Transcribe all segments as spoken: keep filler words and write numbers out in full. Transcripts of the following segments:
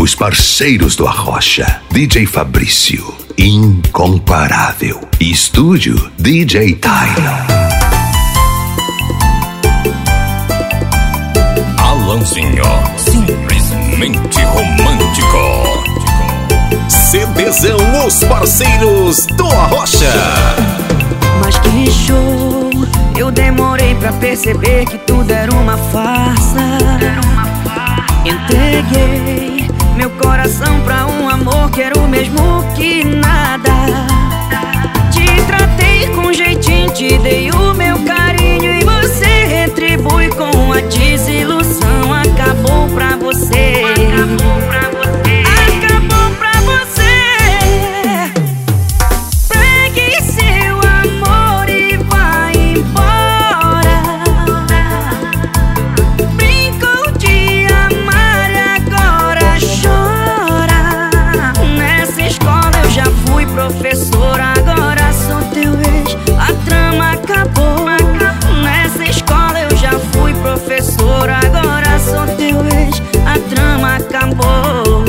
Os parceiros do Arrocha, D J Fabrício, incomparável. Estúdio D J Tylon. Alanzinho, simplesmente romântico. CDzão, os parceiros do Arrocha. Mas que show, eu demorei pra perceber que tudo era uma farsa. Entreguei meu coração pra um amor que era o mesmo que nada. Te tratei com jeitinho, te dei o meu carinho e você retribui com a desilusão. Acabou pra você. Acabou pra você. Acabou pra você. Pegue seu amor e vai embora. Brincou de amar e agora chora. Nessa escola eu já fui professor, agora sou teu ex. A trama acabou. Nessa escola eu já fui professor, agora sou teu ex. A trama acabou.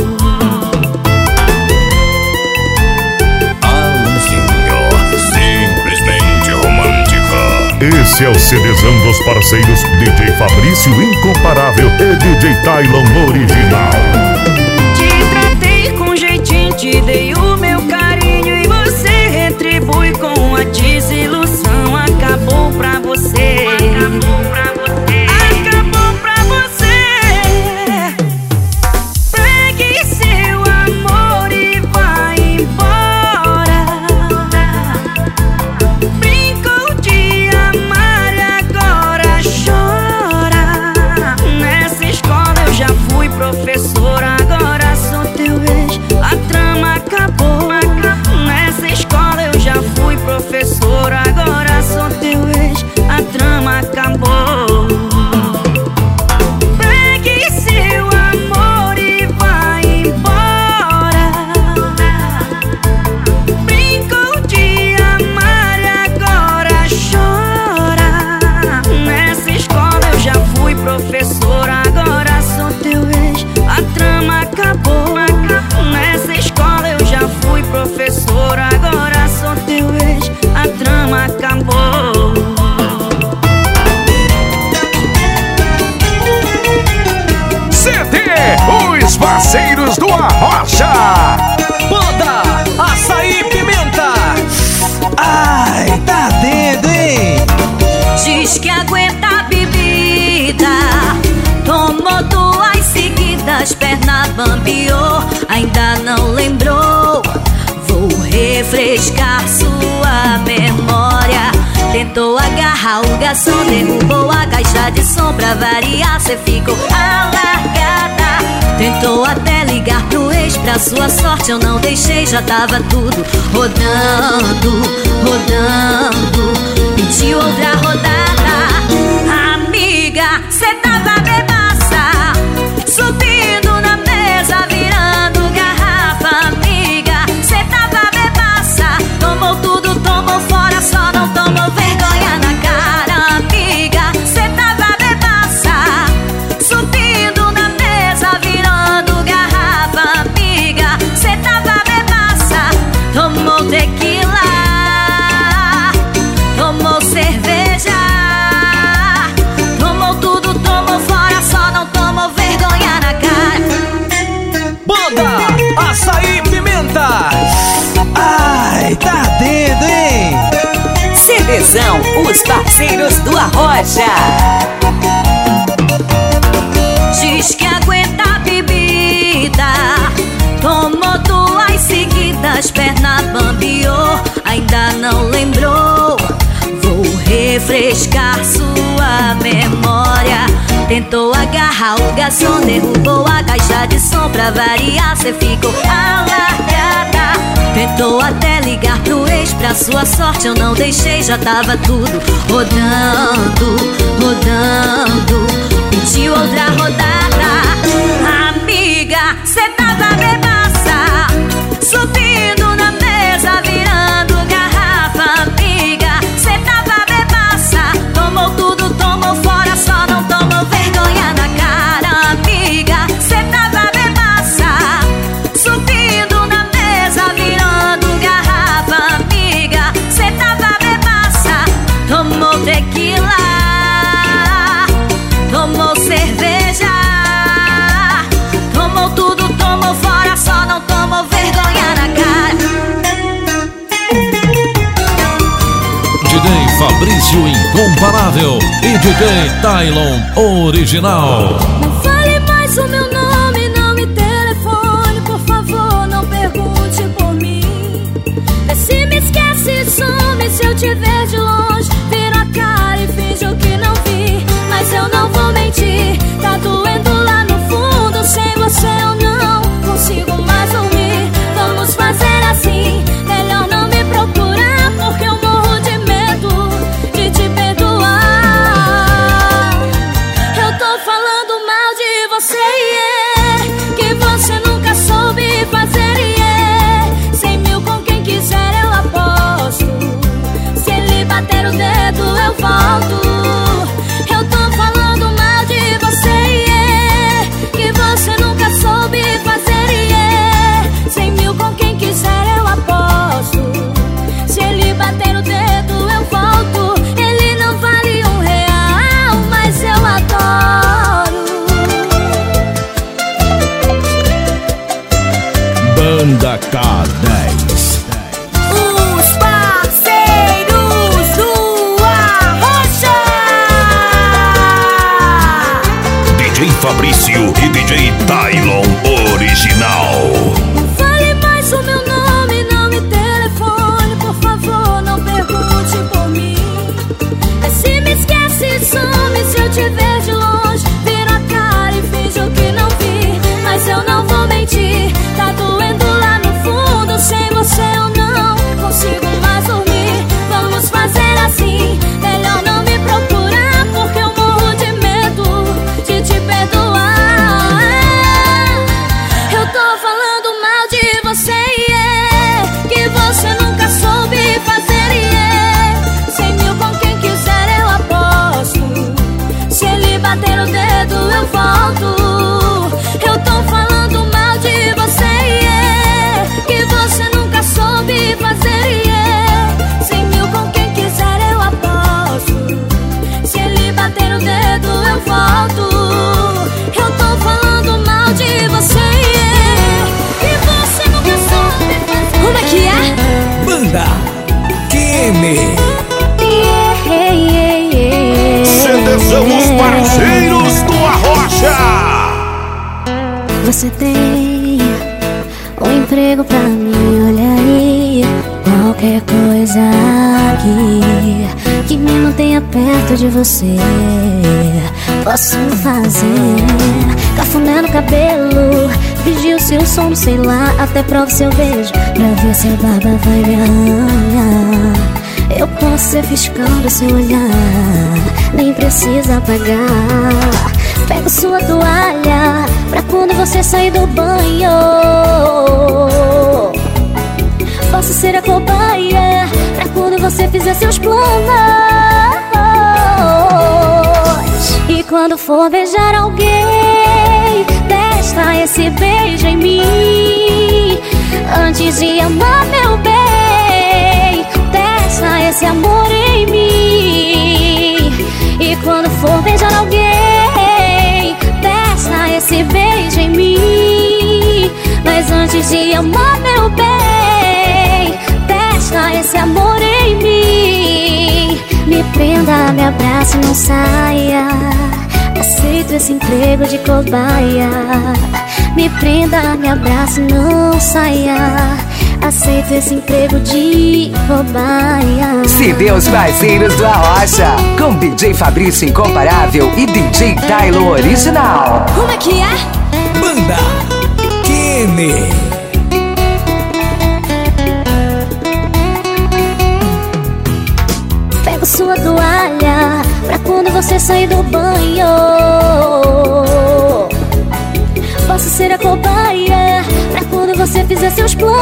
Esse é o CDzão dos parceiros D J Fabrício Incomparável e D J Tylon Original. Te tratei com jeitinho, te dei o meu carinho e você retribui com a desilusão. Acabou pra você. Acabou pra você. Acabou pra você. Pegue seu amor e vai embora. Brincou de amar e agora chora. Nessa escola eu já fui professor, agora sou teu ex. A trama acabou. Nessa escola eu já fui professor, agora sou teu ex. A trama acabou. Pegue seu amor e vai embora. Brincou de amar e agora chora. Nessa escola eu já fui professor, agora sou teu ex. A trama acabou. Nessa escola eu já fui professor, agora sou teu ex. A trama acabou. C D, os parceiros do Arrocha. Banda Açaí Pimenta. Ai, tá dentro, hein? Diz que aguenta a bebida, tomou duas seguidas, perna bambiou, ainda não lembrou. Vou refrescar sua memória. Tentou agarrar o garçom, derrubou a caixa de som. Pra variar, cê ficou alargada. Tentou até ligar pro ex, pra sua sorte eu não deixei. Já tava tudo rodando, rodando. Pediu outra rodada. Amiga, cê tava bebaça, subindo na mesa, virando garrafa. Amiga, cê tava bebaça, tomou tudo, tomou fora, só não tomou vergonha na cara. Amiga, cê tava bebaça, subindo na mesa, virando garrafa. Amiga, cê tava bebaça, tomou tequila, tomou cerveja, tomou tudo, tomou fora, só não tomou vergonha na cara. Banda Açaí Pimenta. Ai, tá dentro, hein? CDzão, os parceiros do Arrocha. Diz que aguenta a bebida, tomou duas seguidas, perna bambiou, ainda não lembrou. Vou refrescar sua memória. Tentou agarrar o garçom, derrubou a caixa de som. Pra variar, cê ficou alargada. Tentou até ligar pro ex, pra sua sorte eu não deixei. Já tava tudo rodando, rodando. Pediu outra rodada. Amiga, cê tava bebaça, subindo na mesa, virando garrafa. Amiga, cê tava bebaça, tomou tudo, tomou fora, só não tomou vergonha na cara. Amiga, cê tava bebaça, Fabrício Incomparável e D J Tylon Original. Não fale mais o meu nome, não me telefone, por favor, não pergunte por mim. Vê se me esquece e some, se eu te ver de longe, viro a cara e finjo que não vi. Mas eu não vou mentir, tá doendo lá no fundo, sem você eu não consigo mais dormir. Vamos fazer assim, melhor não me procurar, porque eu morro de medo de te perdoar. Eu tô falando mal de você, yeah, que você nunca soube fazer, yeah. Cem mil com quem quiser eu aposto, se ele bater o dedo eu volto. Eu tô falando mal de você, yeah, que você nunca soube fazer, yeah. Cem mil com quem quiser eu aposto, se ele bater o dedo eu volto. Ele não vale um real, mas eu adoro. Banda K dez. Os parceiros do Arrocha. D J Fabrício e D J Tylon Original. Não fale mais o meu nome, não me telefone, por favor, não pergunte por mim. Vê se me esquece e some, se eu te ver de longe, viro a cara e finjo que não vi. Mas eu não vou mentir, tá doendo lá no fundo, sem você eu não consigo mais dormir. Vamos fazer assim, melhor não me procurar, porque eu morro de medo de te perdoar. Eu tô falando mal de você, yeah, que você nunca soube fazer, yeah. Cem mil com quem quiser eu aposto, se ele bater o dedo eu volto. Eu tô falando mal de você, yeah, que você nunca soube fazer, yeah. Cem mil com quem quiser eu aposto, se ele bater o dedo eu volto. Eu tô falando mal de você, yeah, que você nunca soube fazer. Como é que é? Banda Kenny. Yeah, yeah, yeah. São os parceiros do Arrocha. Você tem um emprego pra mim, olha aí. Qualquer coisa aqui que me mantenha perto de você, posso fazer. Cafuné no cabelo, pedir o seu som, sei lá, até prova seu beijo, pra ver se a barba vai me arranhar. Eu posso ser fiscal do seu olhar, nem precisa pagar. Pego sua toalha pra quando você sair do banho. Posso ser a cobaia pra quando você fizer seus planos. E quando for beijar alguém, testa esse beijo em mim. Antes de amar meu bem, testa esse amor em mim. E quando for beijar alguém, testa esse beijo em mim. Mas antes de amar meu bem, testa esse amor em mim. Me prenda, me abrace, não saia. Aceito esse emprego de cobaia. Me prenda, me abrace, não saia. Aceito esse emprego de cobaia. C D Os Parceiros do Arrocha, com D J Fabrício Incomparável e D J Tylon Original. Como é que é? Banda Kenny. Pego sua toalha pra quando você sair do banho. Posso ser a cobaia pra quando você fizer seus planos.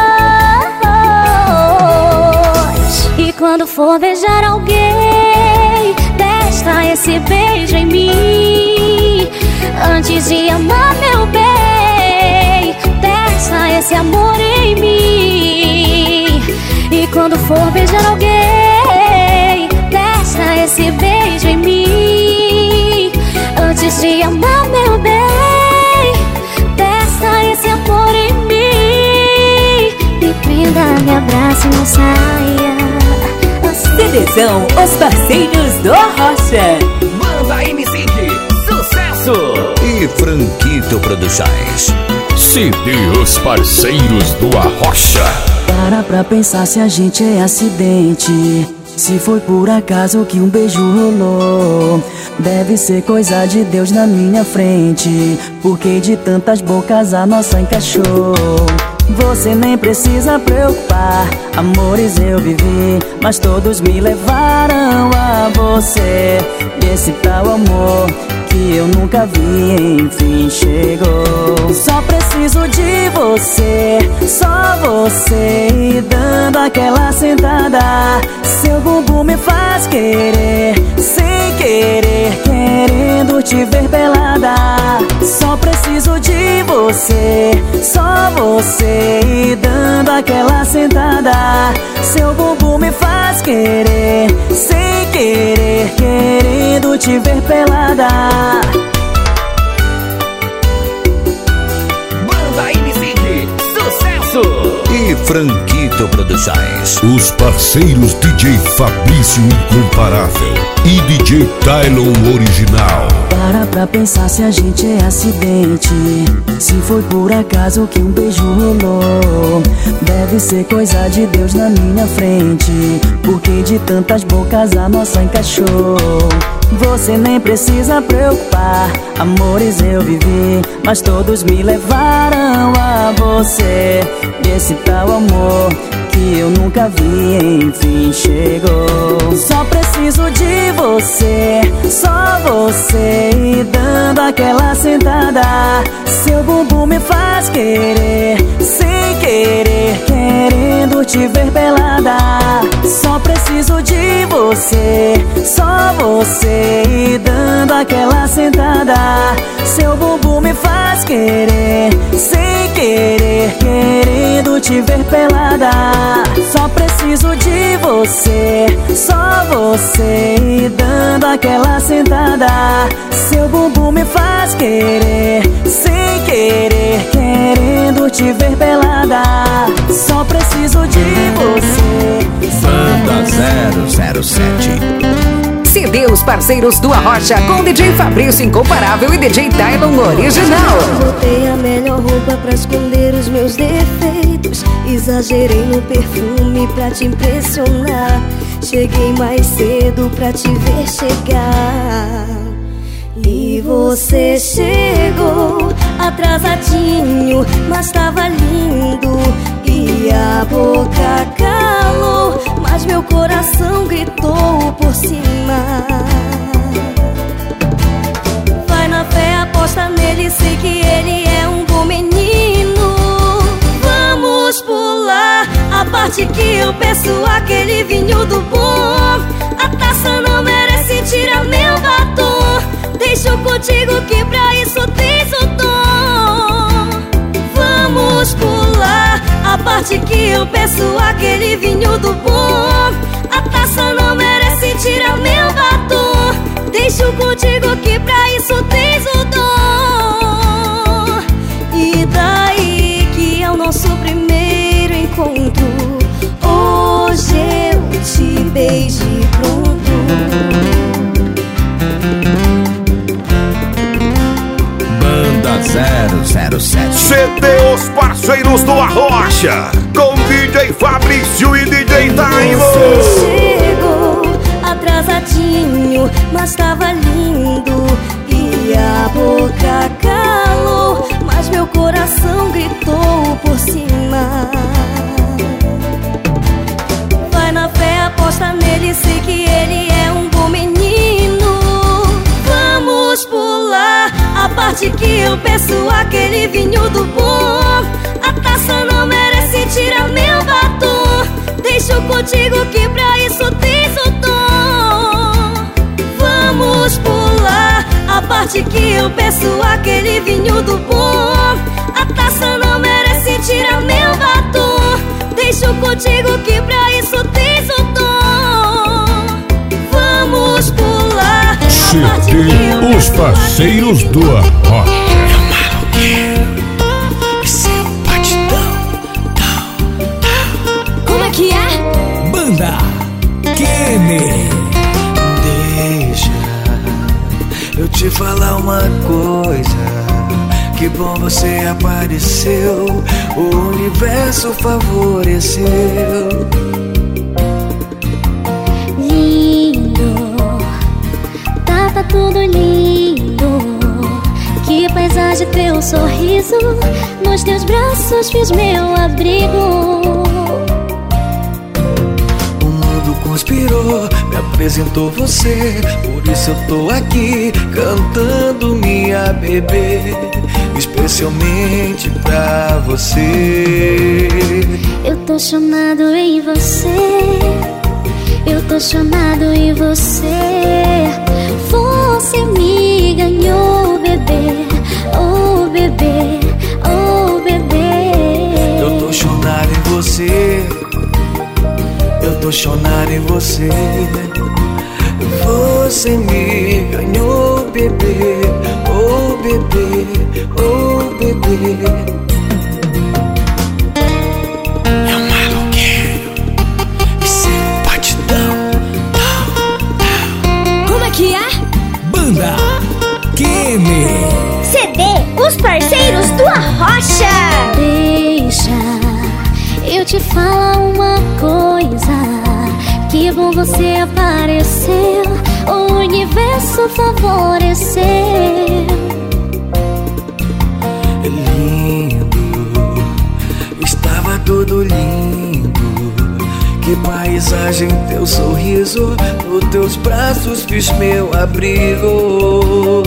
E quando for beijar alguém, testa esse beijo em mim. Antes de amar meu bem, testa esse amor em mim. E quando for beijar alguém, testa esse beijo em mim. Antes de amar meu bem, testa esse amor em mim. Me prenda, me abrace, não saia. C D Atenção, os parceiros do Arrocha. Banda M cinco, sucesso! E Franquito Produções. C D Os Parceiros do Arrocha. Para pra pensar se a gente é acidente. Se foi por acaso que um beijo rolou, deve ser coisa de Deus na minha frente, porque de tantas bocas a nossa encaixou. Você nem precisa preocupar, amores eu vivi, mas todos me levaram a você. E esse tal amor que eu nunca vi, enfim chegou. Só preciso de você, só você, e dando aquela sentada, seu bumbum me faz querer, sem querer, querendo te ver pelada. Só preciso de você, só você, e dando aquela sentada, seu bumbum me faz querer, sem querer, querendo te ver pelada. Banda M cinco, sucesso! E Franquito Produções. Os parceiros D J Fabrício Incomparável e D J Tylon Original. Para pra pensar se a gente é acidente. Se foi por acaso que um beijo rolou, deve ser coisa de Deus na minha frente, porque de tantas bocas a nossa encaixou. Você nem precisa preocupar, amores eu vivi, mas todos me levaram a você. E esse tal amor que eu nunca vi, enfim chegou. Só preciso de você, só você, e dando aquela sentada, seu bumbum me faz querer, sem querer, querendo te ver pelada. Só preciso de você, só você, e dando aquela sentada, seu bumbum me faz querer, sem querer, querendo te ver pelada. Só preciso de você, só você, e dando aquela sentada, seu bumbum me faz querer, sem querer, querendo te ver pelada. Só preciso de você. Banda zero zero sete. C D Os Parceiros do Arrocha com D J Fabrício Incomparável e D J Tylon Original. Botei a melhor roupa pra esconder os meus defeitos, exagerei no perfume pra te impressionar, cheguei mais cedo pra te ver chegar. E você chegou atrasadinho, mas tava lindo. E a boca calou, mas meu coração gritou por cima. Vai na fé, aposta nele, sei que ele é um bom menino. Vamos pular a parte que eu peço, aquele vinho do bom. A taça não merece tirar meu batom. Deixo contigo que pra isso tens o dom. Vamos pular a parte que eu peço, aquele vinho do bom. A taça não merece tirar meu batom. Deixo contigo que pra isso tens o dom. E daí que é o nosso primeiro encontro, hoje eu te beijo e pronto. zero zero sete. C D Os Parceiros do Arrocha com D J Fabrício e D J Tylon. Você chegou atrasadinho, mas tava lindo. E a boca calou, mas meu coração gritou por cima. Vai na fé, aposta nele, sei que ele é um bom menino. Vamos pular a parte que eu peço, aquele vinho do bom. A taça não merece tirar meu batom. Deixo contigo que pra isso tens o dom. Vamos pular a parte que eu peço, aquele vinho do bom. A taça não merece tirar meu batom. Deixo contigo que pra isso tens o dom. Vamos pular C D Os Parceiros do Arrocha. Como é que é? Banda Kenny. falar uma coisa. Que bom você apareceu, o universo favoreceu. Lindo, tava tudo lindo. Que paisagem, teu sorriso. Nos teus braços fiz meu abrigo. O mundo conspirou, me apresentou você. Por isso eu tô aqui, cantando minha bebê, especialmente pra você. Eu tô chamado em você. Eu tô chamado em você. Você me ganhou, bebê. Oh, bebê, oh, bebê. Eu tô chonado em você. Eu tô chonado em você. Você me ganhou, bebê. Oh, bebê, oh, bebê. É um maluquinho. Esse batidão. Como é que é? Banda Kene. C D Os Parceiros do Arrocha. Deixa eu te falar uma coisa. Que bom você apareceu, o universo favoreceu. Lindo, estava tudo lindo. Que paisagem, teu sorriso. Nos teus braços fiz meu abrigo.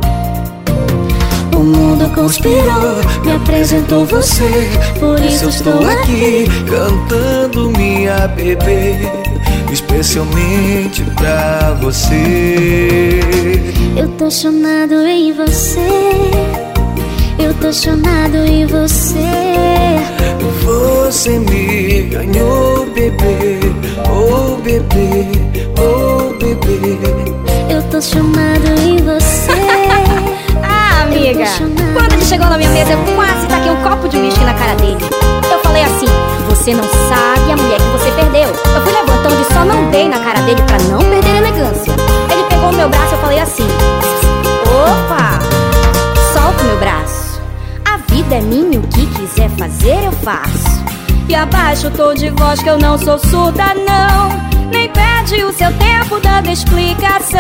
O mundo conspirou, me apresentou você. Por isso estou aqui, cantando minha bebê, especialmente pra você. eu tô chamado em você. Eu tô chamado em você. Você me ganhou, bebê. Oh, bebê, oh, bebê. Eu tô chamado em você. Ah, amiga, quando ele chegou na minha mesa, eu quase taquei um copo de uísque na cara dele. Eu falei assim: você não sabe a mulher que você perdeu. Eu fui levantando e só não dei na cara dele pra não perder a elegância. Ele pegou o meu braço e eu falei assim: opa, solta o meu braço. A vida é minha, o que quiser fazer eu faço. E abaixo o tom de voz que eu não sou surda não. Nem perde o seu tempo dando explicação.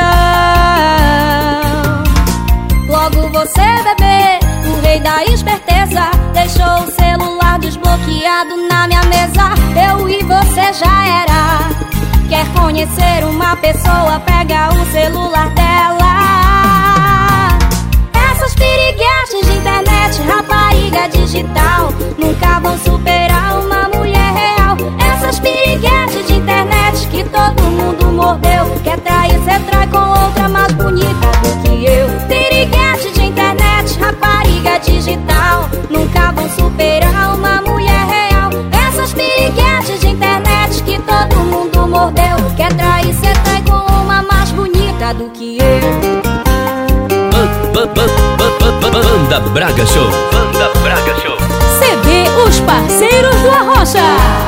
Logo você, bebê, o rei da esperteza, deixou o celular desbloqueado na minha mesa. Eu e você já era. Quer conhecer uma pessoa, pega o celular dela. Essas piriguetes de internet, rapariga digital, nunca vão superar uma mulher real. Essas piriguetes de internet que todo mundo mordeu. Quer trair, cê trai com outra mais bonita do que eu. Piriguete de internet, rapariga digital, nunca vão superar uma mulher real. Essas piriguetes de internet que todo mundo mordeu. Quer trair, cê trai com uma mais bonita do que eu. Banda Braga Show. Banda Braga Show. C D Os Parceiros do Arrocha.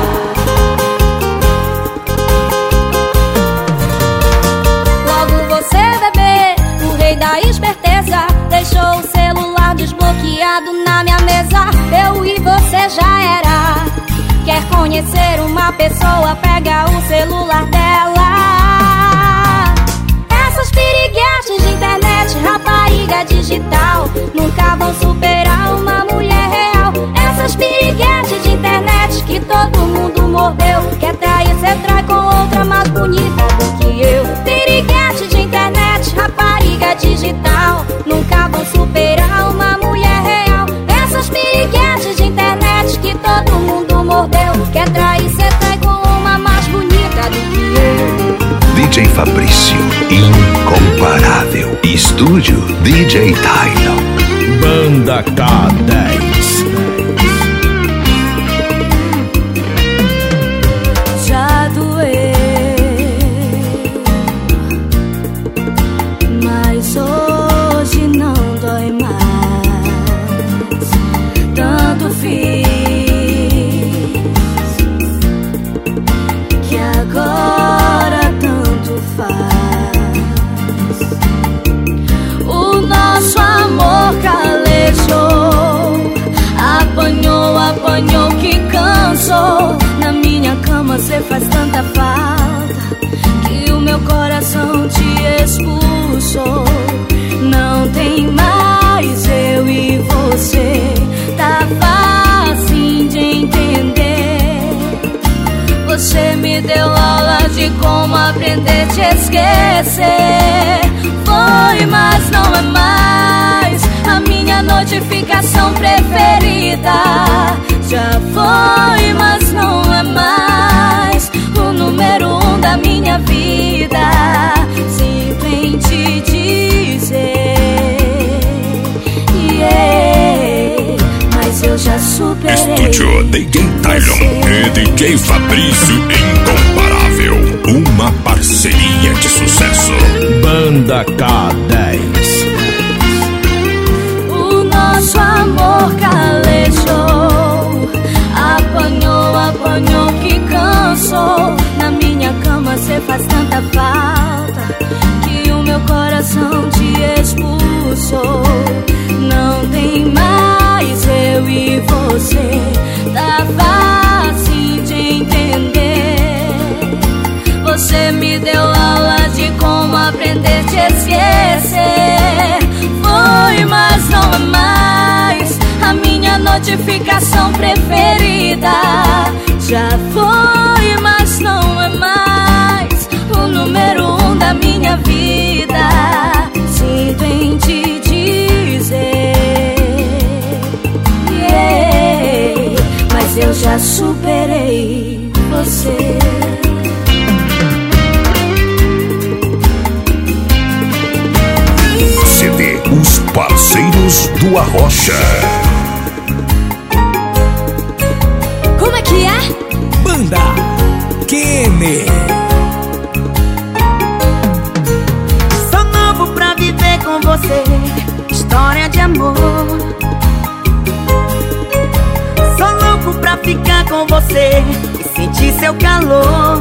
Logo você, bebê, o rei da esperteza, deixou o celular desbloqueado na minha mesa. Eu e você já era. Quer conhecer uma pessoa, pega o celular dela. Essas piriguetes de internet, rapariga digital, nunca vão superar uma mulher real. Essas piriguetes de internet que todo mundo mordeu. Quer trair, cê trai com outra mais bonita do que eu. Piriguete de internet, rapariga digital, nunca vão superar uma mulher real. Essas piriguetes de internet que todo mundo mordeu. Quer trair, cê trai com uma mais bonita do que eu. D J Fabrício, incomparável. Estúdio D J Tylon. Banda K dez. Já doeu, mas hoje não dói mais. Tanto fiz que agora tanto faz. O faz tanta falta que o meu coração te expulsou. Não tem mais eu e você, tá fácil de entender. Você me deu aula de como aprender a te esquecer. Foi, mas não é mais a minha notificação preferida. Já foi, mas não é mais o número um da minha vida. Sinto em te dizer, yeah, mas eu já superei. Estúdio D J Tylon e D J Fabrício Incomparável, uma parceria de sucesso. Banda K dez. O nosso amor calejou, apanhou, apanhou que cansou. Na minha cama cê faz tanta falta que o meu coração te expulsou. Não tem mais eu e você, tá fácil de entender. Você me deu aula de como aprender a te esquecer. Foi, mas não é mais a minha notificação preferida. Já foi, mas não é mais o número um da minha vida. Sinto em te dizer, yeah, mas eu já superei você. C D Os Parceiros do Arrocha. Como é que é? Banda Kenny. Sou novo pra viver com você, história de amor. Sou louco pra ficar com você e sentir seu calor.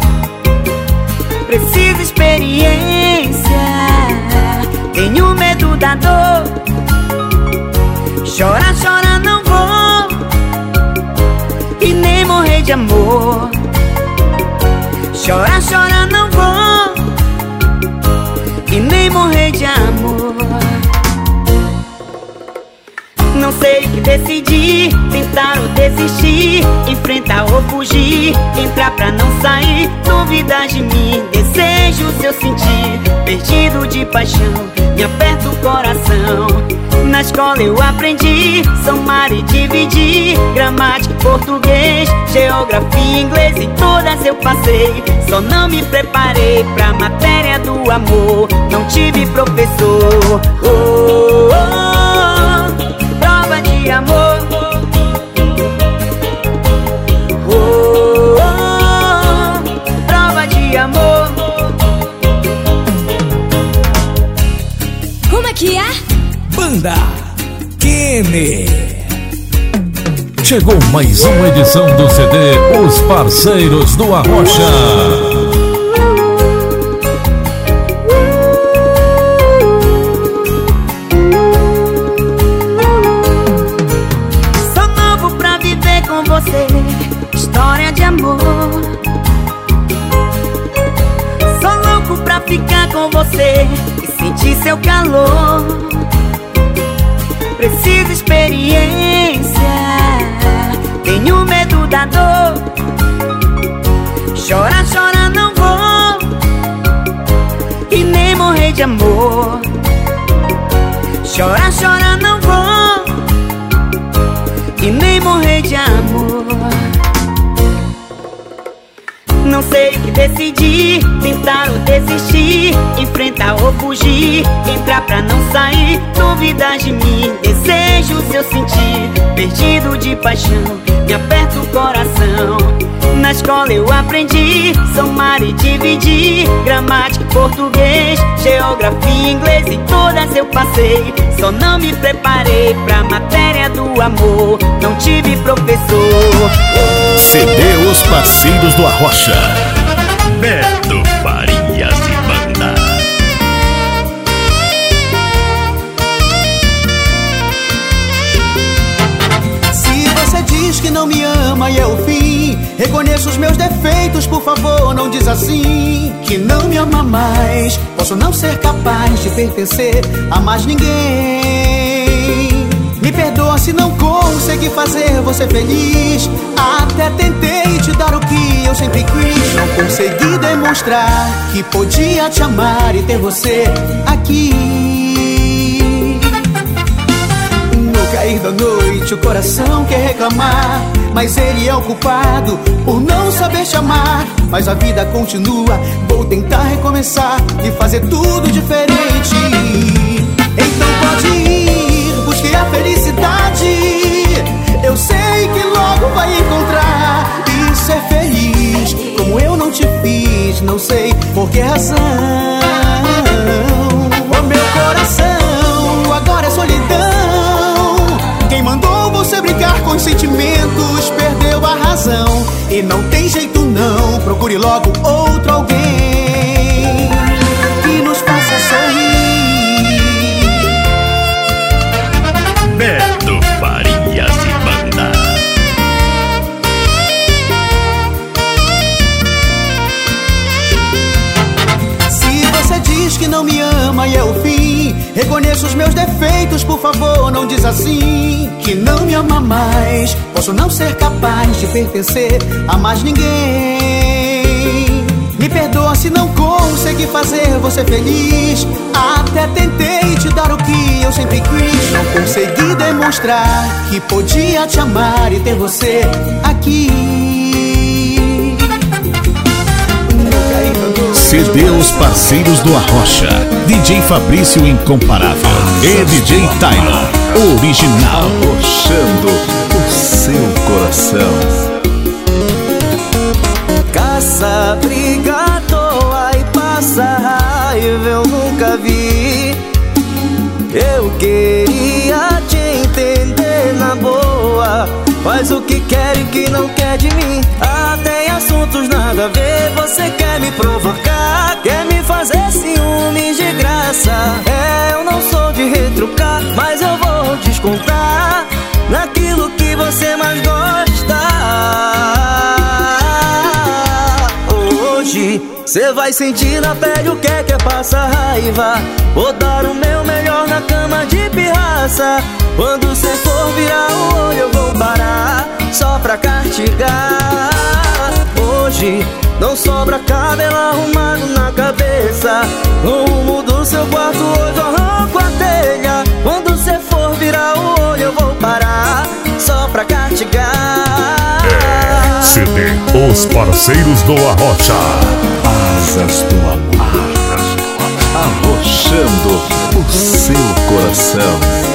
Preciso experiência, tenho medo da dor. Chorar, chorar não vou, e nem morrer de amor. Chorar, chorar não vou, e nem morrer de amor. Não sei o que decidir, tentar ou desistir, enfrentar ou fugir, entrar pra não sair, duvidas de mim, desejo seu sentir, perdido de paixão, me aperta o coração. Na escola eu aprendi somar e dividir, gramática e português, geografia e inglês, em todas eu passei. Só não me preparei pra matéria do amor, não tive professor. Oh, oh, oh, prova de amor. Oh, oh, oh, prova de amor. Como é que é? Banda Kenny. Chegou mais uma edição do C D Os Parceiros do Arrocha. Sou novo pra viver com você, história de amor. Sou louco pra ficar com você e sentir seu calor. Preciso experiência, tenho medo da dor. Chorar, chorar não vou, e nem morrer de amor. Chorar, chorar não vou, e nem morrer de amor. Não sei o que decidir, tentar ou desistir, enfrentar ou fugir, entrar pra não sair, duvidas de mim, desejo seu sentir, perdido de paixão, me aperta o coração. Na escola eu aprendi somar e dividir, gramática e português, geografia e inglês, em todas eu passei. Só não me preparei pra matéria do amor, não tive professor. C D Os Parceiros do Arrocha. Beto Farias e Banda. Se você diz que não me ama e é o fim, Reconheço os meus defeitos, por favor, não diz assim que não me ama mais. Posso não ser capaz de pertencer a mais ninguém. Me perdoa se não consegui fazer você feliz. Até tentei te dar o que eu sempre quis. Não consegui demonstrar que podia te amar e ter você aqui. No cair da noite o coração quer reclamar, mas ele é o culpado por não saber te amar. Mas a vida continua, vou tentar recomeçar e fazer tudo diferente. Então pode ir, busque a felicidade. Eu sei que logo vai encontrar e ser feliz. Como eu não te fiz, não sei por que razão. O meu coração agora é solidão. Quem mandou você brincar com os sentimentos perdeu a razão. E não tem jeito não, procure logo outro alguém que nos faça sorrir. Beto Farias e Banda. Se você diz que não me ama e é o fim, reconheço os meus defeitos, por favor, não diz assim que não me ama mais. Posso não ser capaz de pertencer a mais ninguém. Me perdoa se não consegui fazer você feliz. Até tentei te dar o que eu sempre quis. Não consegui demonstrar que podia te amar e ter você aqui. C D Os Parceiros do Arrocha, D J Fabrício Incomparável e D J Taylor Original, arrochando o seu coração. Caça, briga à toa e passa raiva, eu nunca vi. Eu queria te entender na boa, faz o que quer e que não quer de mim. Até em assuntos nada a ver, você quer me provocar, quer me fazer ciúmes de graça. É, eu não sou de retrucar, mas eu vou descontar naquilo que você mais gosta. Hoje cê vai sentir na pele o que é que é passar raiva. Vou dar o meu melhor na cama de pirraça. Quando cê for virar o olho eu vou parar só pra castigar. Hoje não sobra cabelo arrumado na cabeça. No rumo do seu quarto hoje eu arranco a telha. Quando cê for virar o olho eu vou parar só pra castigar. É C D Os Parceiros do Arrocha. Asas do amor, arrochando o seu coração.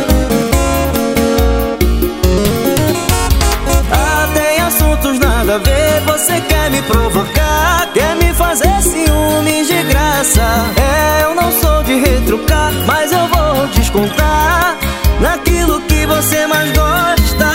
Até em assuntos nada a ver, você quer me provocar, quer me fazer ciúmes de graça. É, eu não sou de retrucar, mas eu vou descontar naquilo que você mais gosta.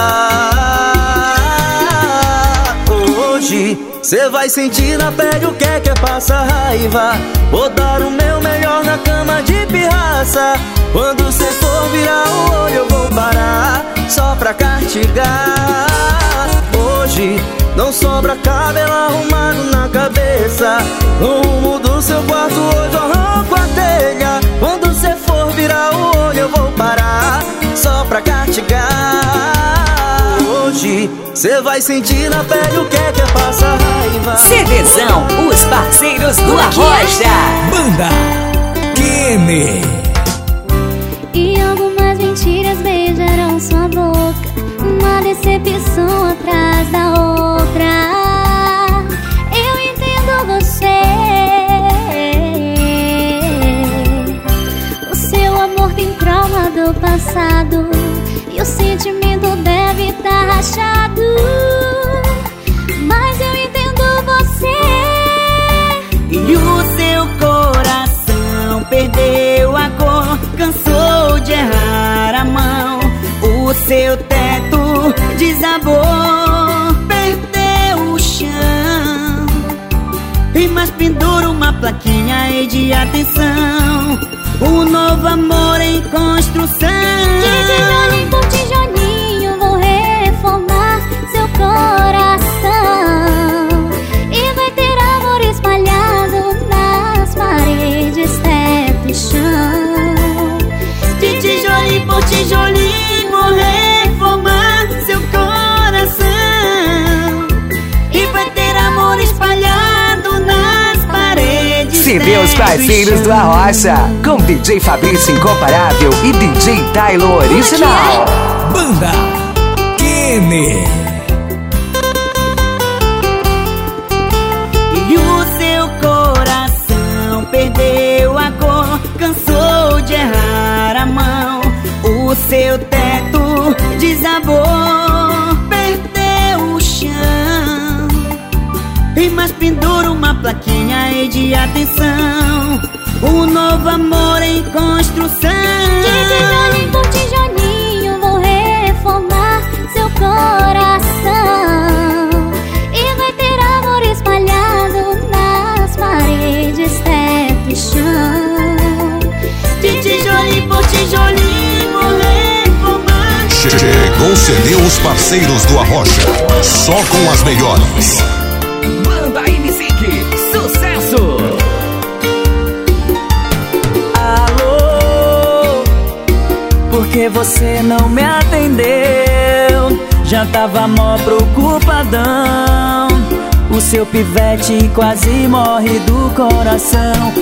Hoje cê vai sentir na pele o que é que é passar raiva. Vou dar o meu melhor na cama de pirraça. Quando cê for virar o olho eu vou parar só pra castigar. Hoje não sobra cabelo arrumado na cabeça. No rumo do seu quarto hoje eu arranco a telha. Quando cê for virar o olho eu vou parar só pra castigar. Hoje cê vai sentir na pele o que é que é passar raiva. CDzão, os parceiros do Arrocha. Banda Kene. E algumas mentiras beijaram sua boca, uma decepção atrás da outra. Eu entendo você. O seu amor tem trauma do passado e o sentimento deve estar rachado. Mas eu entendo você. E o seu coração perdeu a cor, cansou de errar a mão. O seu teto desabou, perdeu o chão. E mais pendura uma plaquinha aí de atenção. Um novo amor em construção. De tijolinho por tijolinho vou reformar seu coração. Parceiros do Arrocha, com D J Fabrício Incomparável e D J Tylo Original. Banda Kene. E o seu coração perdeu a cor, cansou de errar a mão. O seu teto desabou, perdeu o chão. E mais pendura uma plaquinha aí de atenção. Um novo amor em construção. Tijolinho por tijolinho vou reformar seu coração. E vai ter amor espalhado nas paredes, teto e chão. De tijolinho por tijolinho vou reformar. Chegou C D Os Parceiros do Arrocha, só com as melhores. Banda M C G, sucesso! Alô, por que você não me atendeu? Já tava mó preocupadão. O seu pivete quase morre do coração.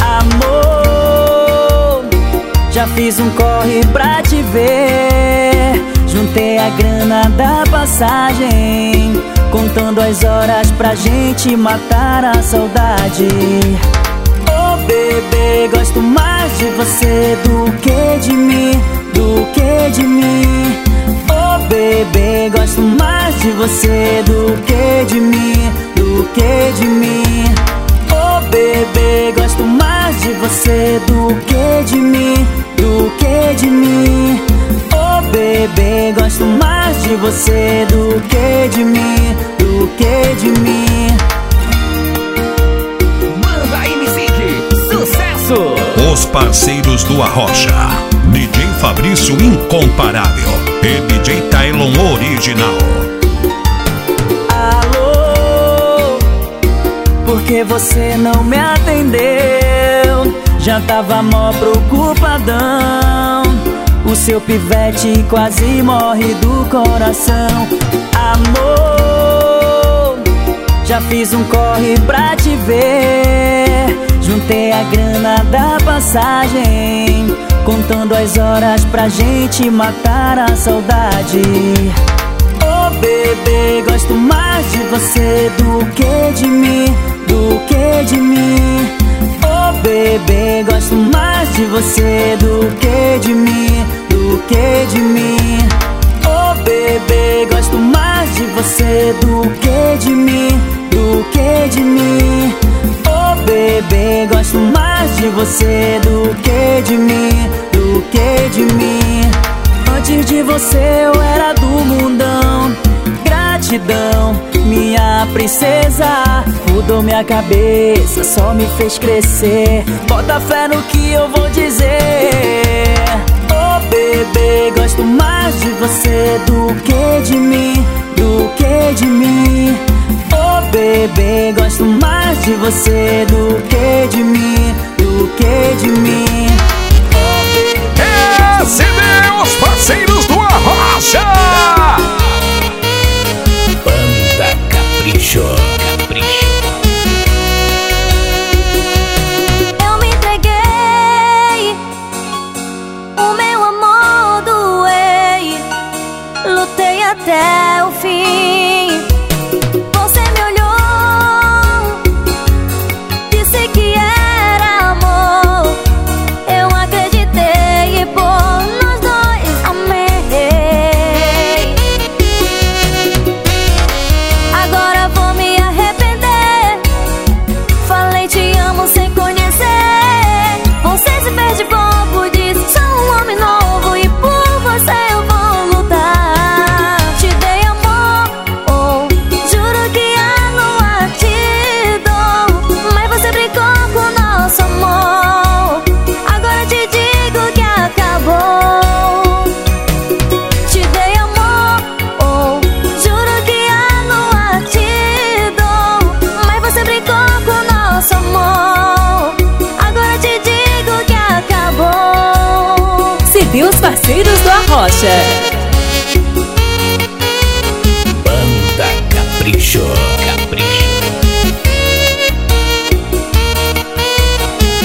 Amor, já fiz um corre pra te ver. Juntei a grana da passagem, contando as horas pra gente matar a saudade. Oh bebê, gosto mais de você do que de mim, do que de mim. Oh bebê, gosto mais de você do que de mim, do que de mim. Oh bebê, gosto mais de você do que de mim, do que de mim. Oh bebê, gosto mais de você do que de mim, do que de mim. Banda M C G, sucesso! Os Parceiros do Arrocha, D J Fabrício Incomparável e D J Tylon Original. Alô, por que você não me atendeu? Já tava mó preocupadão. O seu pivete quase morre do coração. Amor, já fiz um corre pra te ver. Juntei a grana da passagem, contando as horas pra gente matar a saudade. Oh bebê, gosto mais de você do que de mim, do que de mim. Oh bebê, gosto mais de você do que de mim, do que de mim. Oh bebê, gosto mais de você do que de mim, do que de mim. Oh bebê, gosto mais de você do que de mim, do que de mim. Antes de você eu era do mundão. Gratidão, minha princesa, mudou minha cabeça, só me fez crescer. Bota fé no que eu vou dizer. Oh bebê, gosto mais de você do que de mim, do que de mim. Oh bebê, gosto mais de você do que de mim, do que de mim. É C D Os Parceiros do Arrocha. Banda Capricho, Capricho. Eu me entreguei, o meu amor doei, lutei até o fim. Você me olhou, disse que era amor. Eu acreditei e por nós dois amei. Agora vou me arrepender. Falei te amo sem conhecer. Você se perde pouco, disse sou um homem novo e por você eu vou lutar. Te dei amor, oh, juro que a lua te dou, mas você brincou com nosso amor. Agora te digo que acabou. Te dei amor, oh, juro que a lua te dou, mas você brincou com nosso amor. Agora te digo que acabou. C D Os Parceiros do Arrocha. Banda Capricho, Capricho.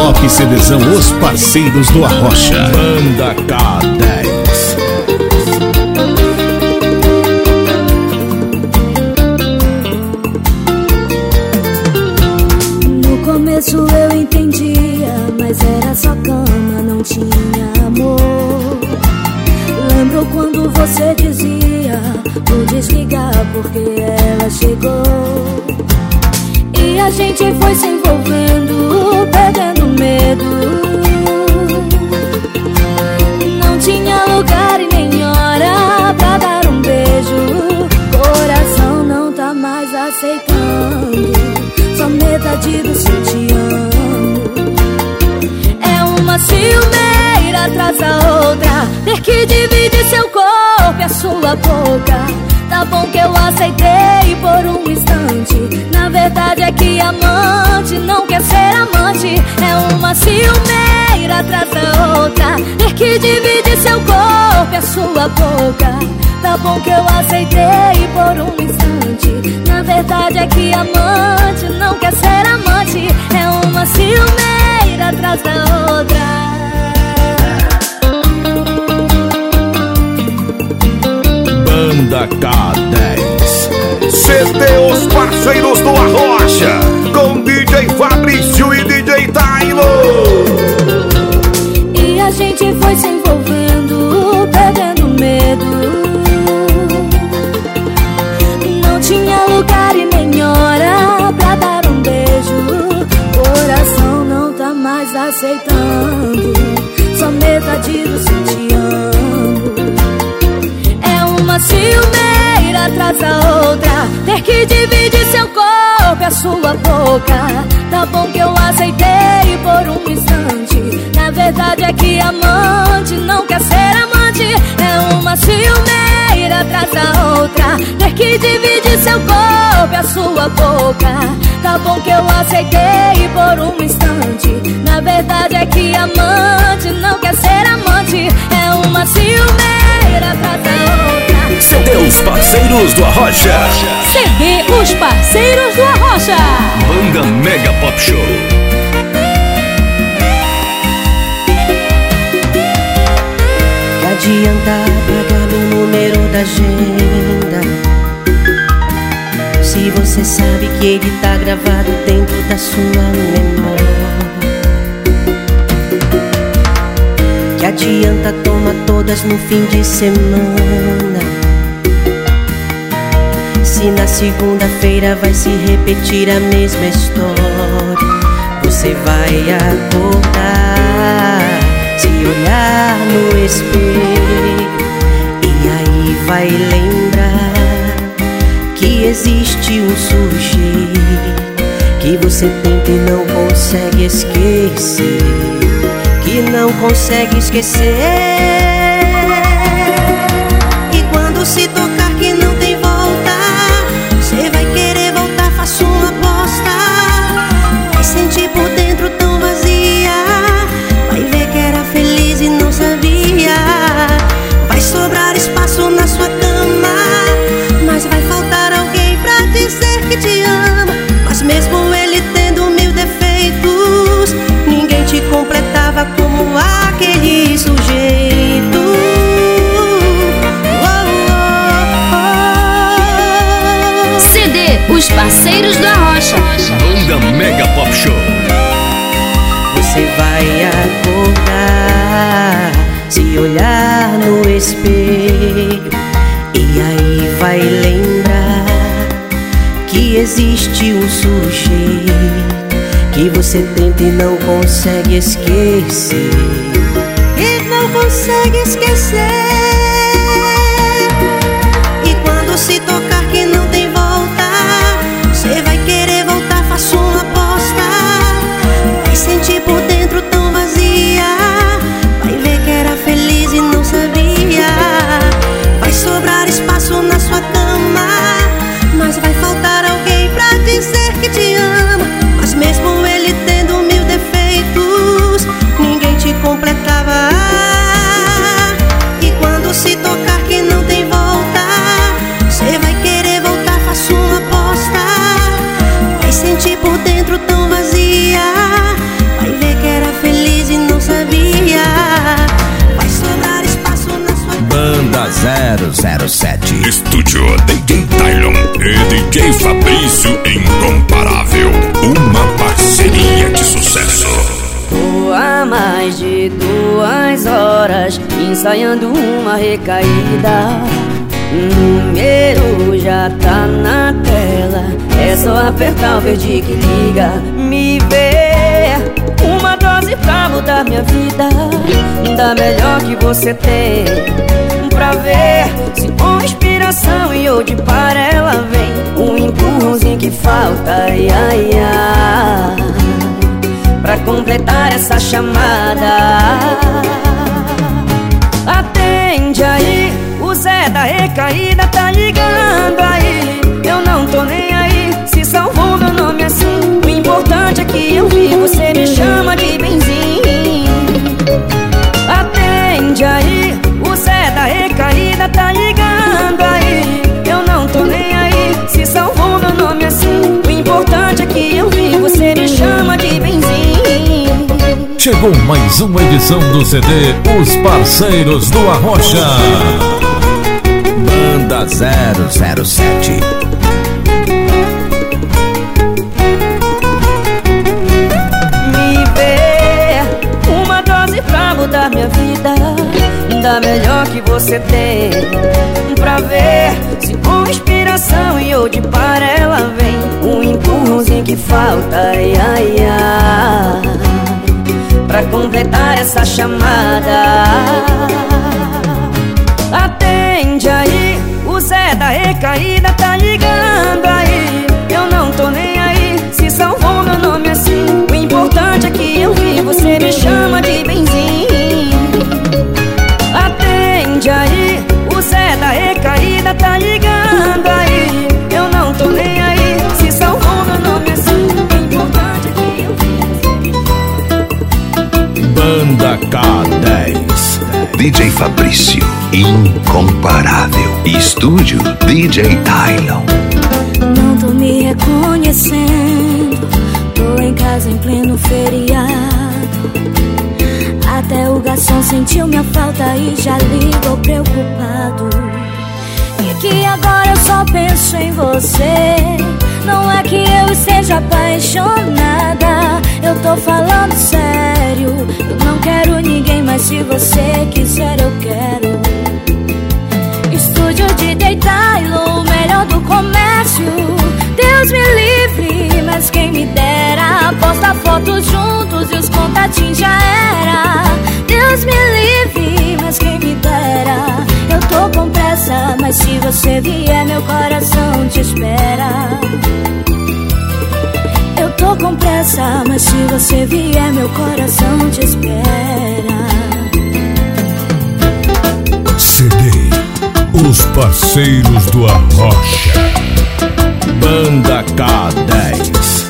Top CDzão Os Parceiros do Arrocha. Banda K dez. No começo eu entendia, mas era só cama, não tinha amor. Lembro quando você dizia, vou desligar porque ela chegou. E a gente foi se envolvendo, perdendo medo. Não tinha lugar e nem hora pra dar um beijo. Coração não tá mais aceitando, só metade do seu te amo. É uma ciumeira atrás da outra, ter que dividir seu corpo e a sua boca. Tá bom que eu aceitei por um instante, na verdade é que amante não quer ser amante. É uma ciumeira atrás da outra, ter que dividir seu corpo e a sua boca. Tá bom que eu aceitei por um instante, na verdade é que amante não quer ser amante. É uma ciumeira atrás da outra. Banda K dez. C D Os Parceiros do Arrocha, com D J Fabrício e D J Tailo. E a gente foi se envolvendo, perdendo medo. Não tinha lugar e nem hora pra dar um beijo. Coração não tá mais aceitando, só metade do seu te amo. Uma ciumeira atrás da outra, ter que dividir seu corpo e a sua boca. Tá bom que eu aceitei por um instante, na verdade é que amante não quer ser amante. É uma ciumeira atrás da outra, ter que dividir seu corpo e a sua boca. Tá bom que eu aceitei por um instante, na verdade é que amante não quer ser amante. É uma ciumeira atrás da outra. C D Os Parceiros do Arrocha. C D Os Parceiros do Arrocha. Banda Mega Pop Show. Que adianta pagar meu número da agenda, se você sabe que ele tá gravado dentro da sua memória? Que adianta tomar todas no fim de semana, se na segunda-feira vai se repetir a mesma história? Você vai acordar, se olhar no espelho, e aí vai lembrar que existe um sujeito que você tenta e não consegue esquecer, que não consegue esquecer. E quando se tocar que não tem volta, você vai querer voltar, faça uma aposta. Vai sentir por dentro tão vazia, vai ver que era feliz e não sabia. Vai sobrar espaço na sua cama, mas vai faltar alguém pra dizer que te ama. Mas mesmo ele tendo mil defeitos, ninguém te completava como aquele sujeito. C D Os Parceiros do Arrocha. Banda Mega Pop Show. Você vai acordar, se olhar no espelho, e aí vai lembrar que existe um sujeito que você tenta e não consegue esquecer, e não consegue esquecer. E quando se tocar que não tem volta, você vai querer voltar, faça uma aposta. Vai sentir por dentro tão vazia, vai ver que era feliz e não sabia. Vai sobrar espaço na sua cama, mas vai faltar alguém pra dizer que te ama. Mas mesmo ele tendo mil defeitos, ninguém te completava. E quando Fabrício Incomparável, uma parceria de sucesso. Tô há mais de duas horas ensaiando uma recaída. Número já tá na tela, é só apertar o verde que liga. Me vê, uma dose pra mudar minha vida, da melhor que você tem, pra ver se com inspiração e ou de par ela vem. Um empurrãozinho que falta, ai, ai, ai, pra completar essa chamada. Atende aí, o Zé da recaída tá ligando aí. Eu não tô nem aí, se salvou meu nome assim. O importante é que eu vi, você me chama de benzinho. Atende aí, o Zé da recaída tá ligando aí. Eu não tô nem aí, se salvou meu nome assim. O importante é que eu vi, você me chama de benzinho. Chegou mais uma edição do C D Os Parceiros do Arrocha. Banda zero zero sete. Me vê, uma dose pra mudar minha vida, da melhor que você tem, pra ver se com inspiração e ou de par ela vem. Um empurrãozinho que falta, ai, ai, ai, pra completar essa chamada. Atende aí, o Zé da recaída tá ligando aí. Eu não tô nem aí, se salvou meu nome assim. O importante é que eu vi, você me chama de benzinho. Atende aí, o Zé da recaída tá ligando aí. Eu não tô nem aí, se salvou meu nome assim. O importante é que eu vi. Banda K dez. D J Fabrício Incomparável. Estúdio D J Tylon. Não tô me reconhecendo, tô em casa em pleno feriado. Até o garçom sentiu minha falta e já ligou preocupado. E que agora eu só penso em você. Não é que eu esteja apaixonada, eu tô falando sério. Eu não quero ninguém, mas se você quiser eu quero. Estúdio de D J Tylon, o melhor do comércio. Deus me livre, mas quem me dera. Posta fotos juntos e os contatinhos já era. Deus me livre, mas quem me dera. Eu tô com pressa, mas se você vier meu coração te espera. Eu tô com pressa, mas se você vier meu coração te espera. C D Os Parceiros do Arrocha. Banda K dez.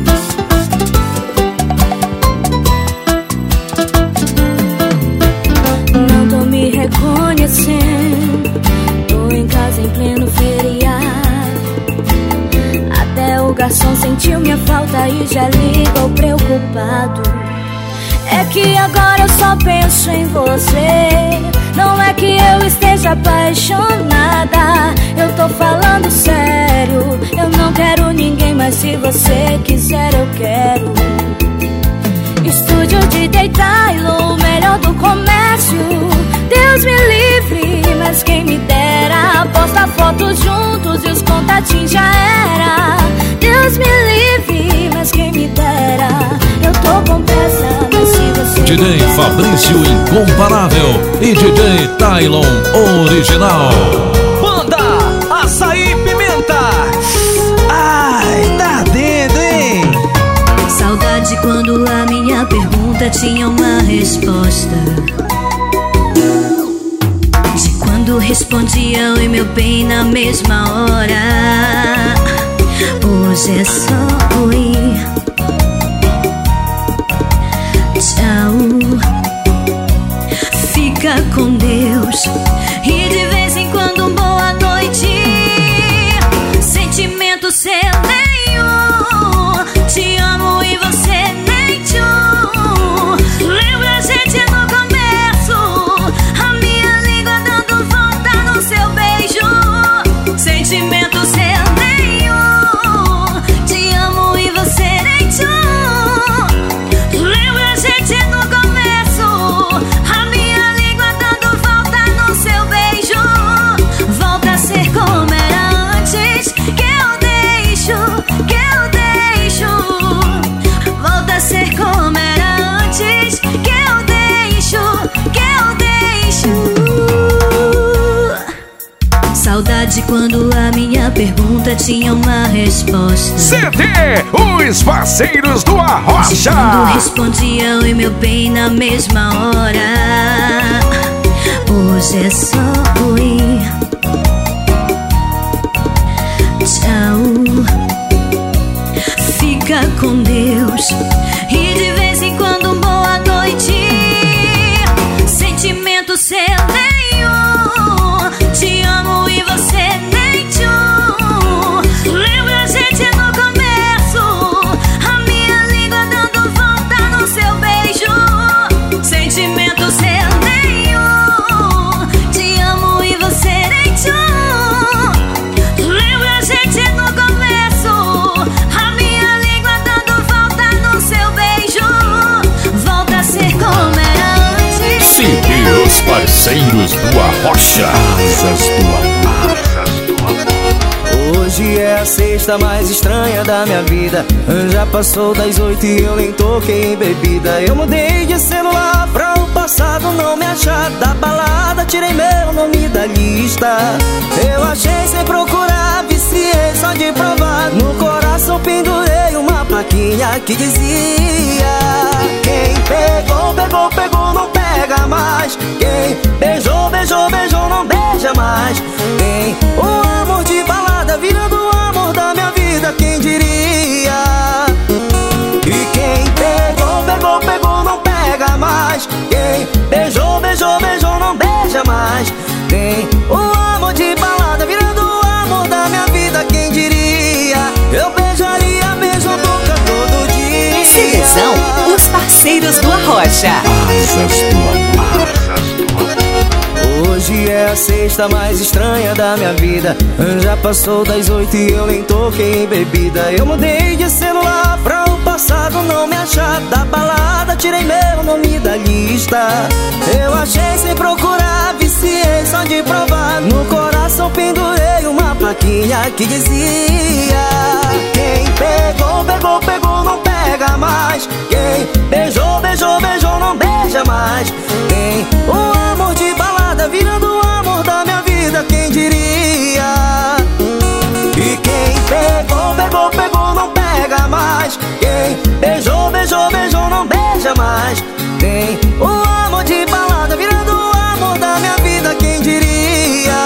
Não tô me reconhecendo, tô em casa em pleno feriado. Até o garçom sentiu minha falta e já ligou preocupado. É que agora eu só penso em você. Não é que eu esteja apaixonada, eu tô falando sério. Eu não quero ninguém, mas se você quiser eu quero. Estúdio de D J Tylon, o melhor do comércio. Deus me livre, mas quem me dera. Posta fotos juntos e os contatinhos já era. Deus me livre, mas quem me dera. Eu tô com pressa, mas se você D J Fabrício Incomparável e D J Tylon Original. Banda Açaí Pimenta. Ai, tá dentro, hein? Saudade quando a minha pergunta tinha uma resposta. De quando respondiam em meu bem na mesma hora. Hoje é só oi, tchau, fica com Deus. E de vez em quando um boa noite. Sentimento seu nenhum. Te amo e você nem tchum. Lembra a gente no começo, a minha língua dando volta no seu beijo. Sentimento seu nenhum. tinha uma resposta. C D, os parceiros do Arrocha. Quando respondia oi meu bem na mesma hora, hoje é só oi, tchau, fica com Deus e de vez em quando um boa noite. Sentimento seu nenhum, te amo e você nem tchum. Lembra a gente no começo, a minha língua dando volta no seu beijo. Sentimento seu nenhum, te amo e você nem tchum. Lembra a gente no começo, a minha língua dando volta no seu beijo. Volta a ser como era antes. C D, os parceiros do Arrocha. Asas do amor. Hoje é a sexta mais estranha da minha vida. Já passou das oito e eu nem toquei em bebida. Eu mudei de celular pra o passado não me achar. Da balada tirei meu nome da lista. Eu achei sem procurar, viciei só de provar. No coração pendurei uma plaquinha que dizia: quem pegou, pegou, pegou, não pega mais. Quem beijou, beijou, beijou, não beija mais. Tem o amor de balada virando o amor da minha vida, quem diria? E quem pegou, pegou, pegou, não pega mais. Quem beijou, beijou, beijou, não beija mais. Tem o amor de balada virando o amor da minha vida, quem diria? Eu beijaria a mesma boca todo dia. Seleção, os parceiros do Arrocha. Asas do amor. Hoje é a sexta mais estranha da minha vida. Já passou das oito e eu nem toquei em bebida. Eu mudei de celular pra o passado não me achar. Da balada tirei meu nome da lista. Eu achei sem procurar, viciei só de provar. No coração pendurei uma plaquinha que dizia: quem pegou, pegou, pegou, não pega mais. Quem beijou, beijou, beijou, não beija mais. Tem o amor de balada virando o amor da minha vida, quem diria? E quem pegou, pegou, pegou, não pega mais. Quem beijou, beijou, beijou, não beija mais. Tem o amor de balada virando o amor da minha vida, quem diria?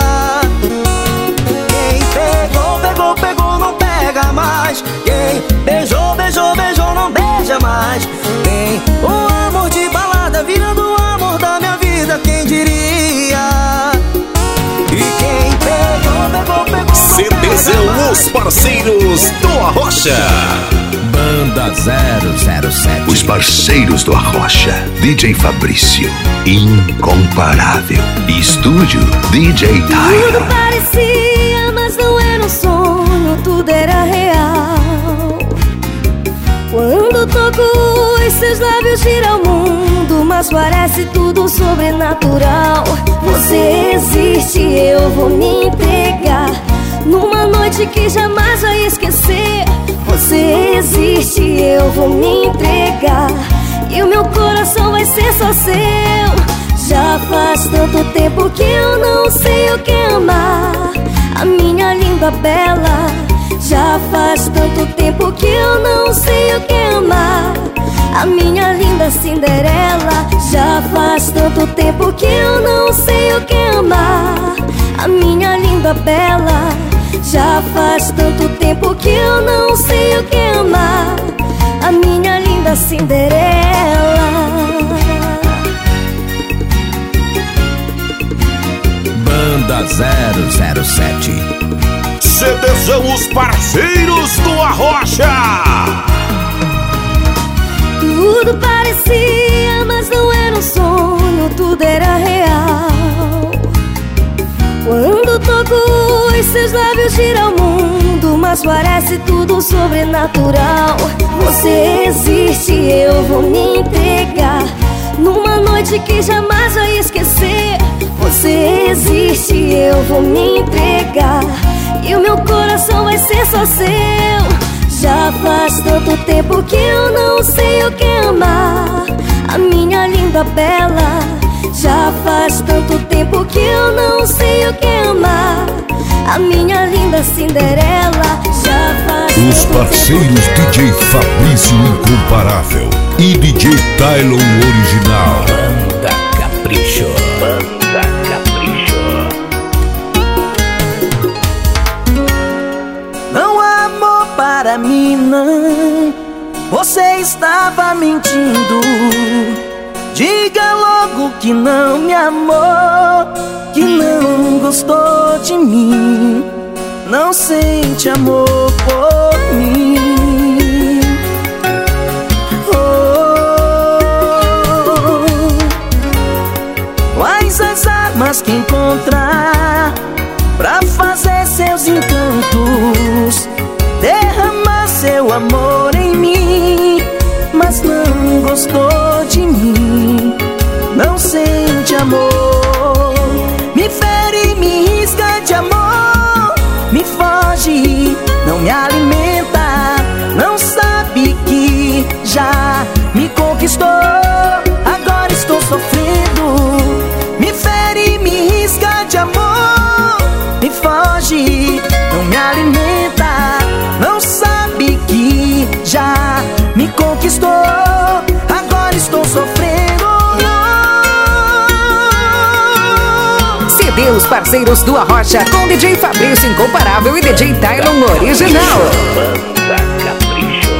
Quem pegou, pegou, pegou, não pega mais. Quem beijou, beijou, beijou, não beija mais. Tem o amor de balada virando o amor da minha vida, quem diria? E quem pegou, pegou, pegou, C D são os parceiros do Arrocha. Banda zero zero sete. Os parceiros do Arrocha. D J Fabrício, incomparável. Estúdio D J Tyler. Tudo parecia, mas não era um sonho, tudo era real. Quando toco os seus lábios gira o mundo, mas parece tudo sobrenatural. Você existe, eu vou me entregar numa noite que jamais vai esquecer. Você existe, eu vou me entregar e o meu coração vai ser só seu. Já faz tanto tempo que eu não sei o que amar, a minha linda bela. Já faz tanto tempo que eu não sei o que amar, a minha linda Cinderela. Já faz tanto tempo que eu não sei o que amar, a minha linda bela. Já faz tanto tempo que eu não sei o que amar, a minha linda Cinderela. Banda zero zero sete. C D são os parceiros do Arrocha. Tudo parecia, mas não era um sonho, tudo era real. Quando toco os seus lábios gira o mundo, mas parece tudo sobrenatural. Você existe, eu vou me entregar numa noite que jamais vai esquecer. Você existe, eu vou me entregar e o meu coração vai ser só seu. Já faz tanto tempo que eu não sei o que amar, a minha linda bela. Já faz tanto tempo que eu não sei o que amar, a minha linda Cinderela. Já faz Os parceiros D J Fabrício Incomparável e D J Tylon Original. Banda Capricho. Banda Capricho. Não há amor para mim, não. Você estava mentindo. Diga logo que não me amou, que não gostou de mim, não sente amor por mim. Oh, quais as armas que encontrar pra fazer seus encantos, derramar seu amor em mim, mas não gostou de mim, não sente amor. Me fere, me risca de amor, me foge, não me alimenta, não sabe que já me conquistou. Agora estou sofrendo. Me fere, me risca de amor, me foge, não me alimenta, não sabe que já me conquistou. Agora estou sofrendo. C D Os Parceiros do Arrocha com D J Fabrício Incomparável e D J Tylon Original. Banda Capricho.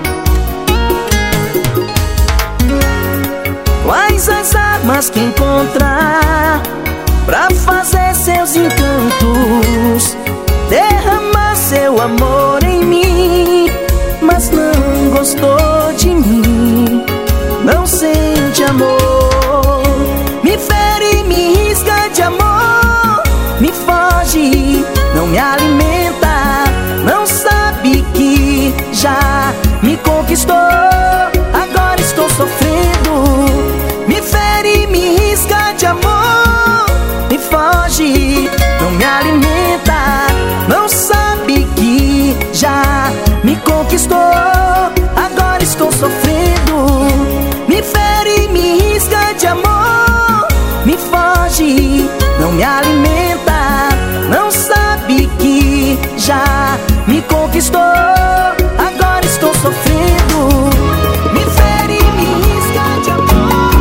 Quais as armas que encontrar pra fazer seus encantos, derramar seu amor em mim, mas não gostou de mim, não sente amor. Me fere, me risca de amor, me foge, não me alimenta, não sabe que já me conquistou. Agora estou sofrendo. Me fere, me risca de amor, me foge, não me alimenta, não sabe que já me conquistou. Agora estou sofrendo. Me fere, me risca de amor, me foge, não me alimenta, não sabe que já me conquistou. Agora estou sofrendo. Me fere, me risca de amor.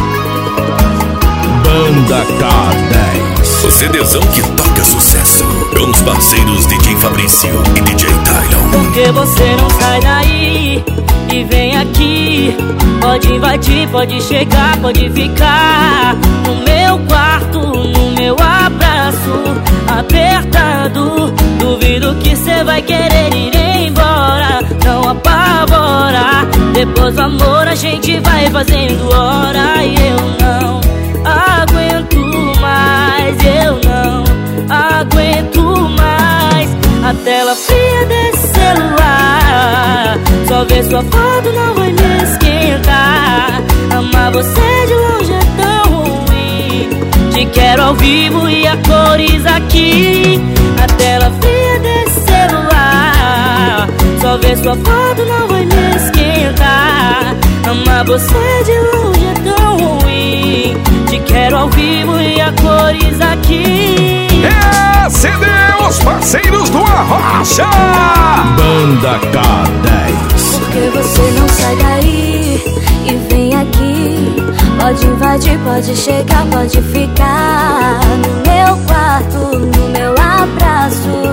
Banda K dez, o CDzão que toca sucesso, com os parceiros D J Fabrício e D J Tylon. Por que você não sai daí e vem aqui? Pode invadir, pode chegar, pode ficar no meu quarto, no meu abraço apertado. Duvido que cê vai querer ir embora, não apavora. Depois do amor a gente vai fazendo hora. E eu não aguento mais, eu não aguento mais. A tela fria desse celular, só ver sua foto não vai me esquentar. Amar você de longe é tão ruim, te quero ao vivo e a cores aqui. A tela fria desse celular, só ver sua foto não vai me esquentar. Amar você de longe é tão ruim, te quero ao vivo e a cores aqui. É C D Os Parceiros do Arrocha. Banda K dez. Por que você não sai daí e vem aqui? Pode invadir, pode chegar, pode ficar no meu quarto, no meu abraço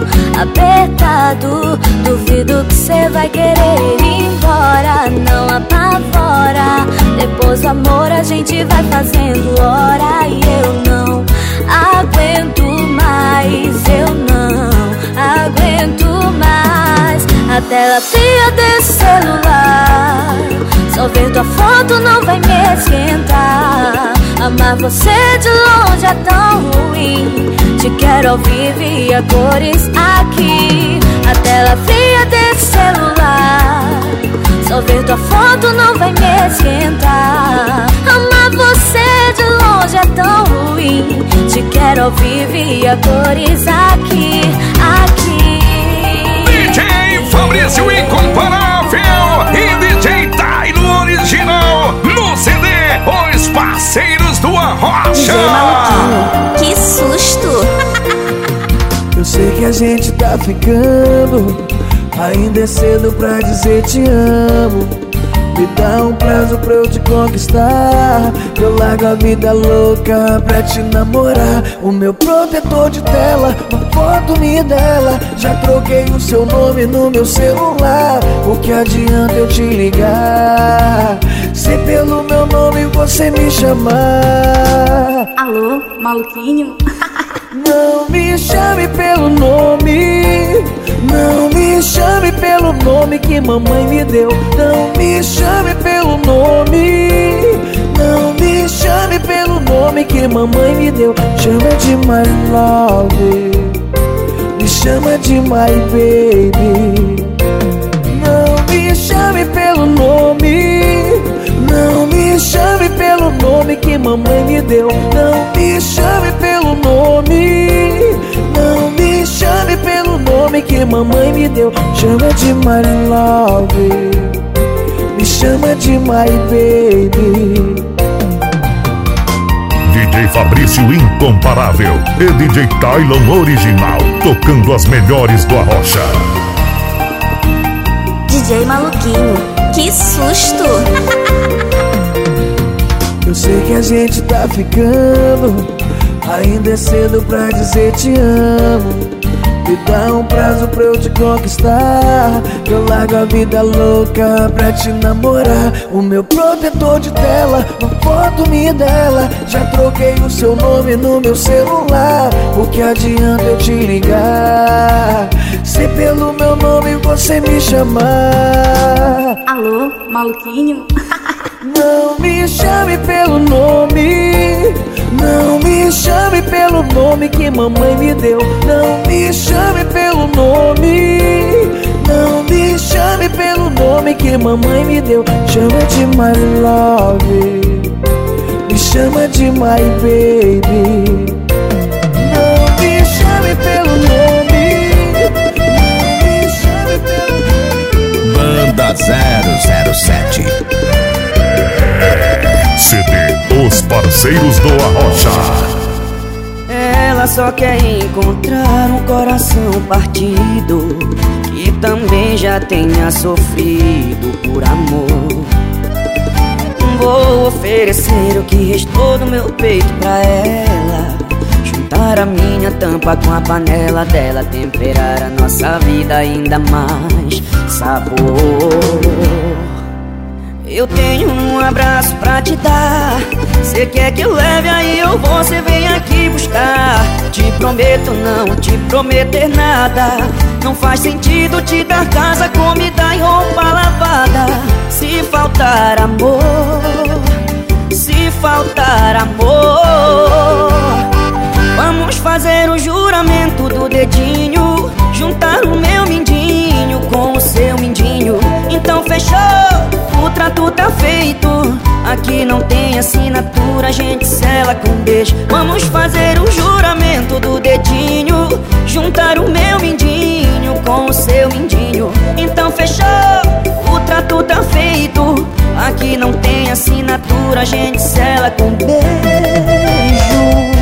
apertado. Duvido que cê vai querer ir embora, não apavora. Depois do amor a gente vai fazendo hora. E eu não aguento mais, eu não aguento mais. A tela fria desse celular, só ver tua foto não vai me esquentar. Amar você de longe é tão ruim, te quero ao vivo e a cores aqui. A tela fria desse celular, só ver tua foto não vai me esquentar. Amar você de longe é tão ruim, te quero ao vivo e a cores aqui, aqui. D J Fabrício Incomparável e D J Tylon Original no C D Os Parceiros do Arrocha. Que susto! Eu sei que a gente tá ficando, ainda é cedo pra dizer te amo. Me dá um prazo pra eu te conquistar, eu largo a vida louca pra te namorar. O meu protetor de tela, uma foto minha dela, já troquei o seu nome no meu celular. O que adianta eu te ligar, se pelo meu nome você me chamar? Alô, maluquinho? Não me chame pelo nome, não me chame pelo nome que mamãe me deu. Não me chame pelo nome, não me chame pelo nome que mamãe me deu. Chama de my love, me chama de my baby. Não me chame pelo nome, não me chame pelo nome que mamãe me deu. Não me chame pelo nome, não me chame pelo nome que mamãe me deu. Chama de my love, me chama de my baby. D J Fabrício incomparável e D J Tylon original, tocando as melhores do Arrocha. D J Maluquinho, que susto! Eu sei que a gente tá ficando, ainda é cedo pra dizer te amo. Me dá um prazo pra eu te conquistar, eu largo a vida louca pra te namorar. O meu protetor de tela, uma foto minha dela, já troquei o seu nome no meu celular. O que adianta eu te ligar, se pelo meu nome você me chamar? Alô, maluquinho? Não me chame pelo nome, não me chame pelo nome que mamãe me deu. Não me chame pelo nome, não me chame pelo nome que mamãe me deu. Chama de my love, me chama de my baby. Não me chame pelo nome, não me chame pelo nome. Banda zero zero sete C D Os Parceiros do Arrocha. Ela só quer encontrar um coração partido, que também já tenha sofrido por amor. Vou oferecer o que restou do meu peito pra ela, juntar a minha tampa com a panela dela, temperar a nossa vida ainda mais sabor. Eu tenho um abraço pra te dar, cê quer que eu leve, aí eu vou, cê vem aqui buscar. Te prometo não te prometer nada, não faz sentido te dar casa, comida e roupa lavada. Se faltar amor, se faltar amor, vamos fazer o juramento do dedinho, juntar o meu mindinho com o seu mindinho. Então fechou, o trato tá feito, aqui não tem assinatura, a gente sela com beijo. Vamos fazer o juramento do dedinho, juntar o meu mindinho com o seu mindinho. Então fechou, o trato tá feito, aqui não tem assinatura, a gente sela com beijo.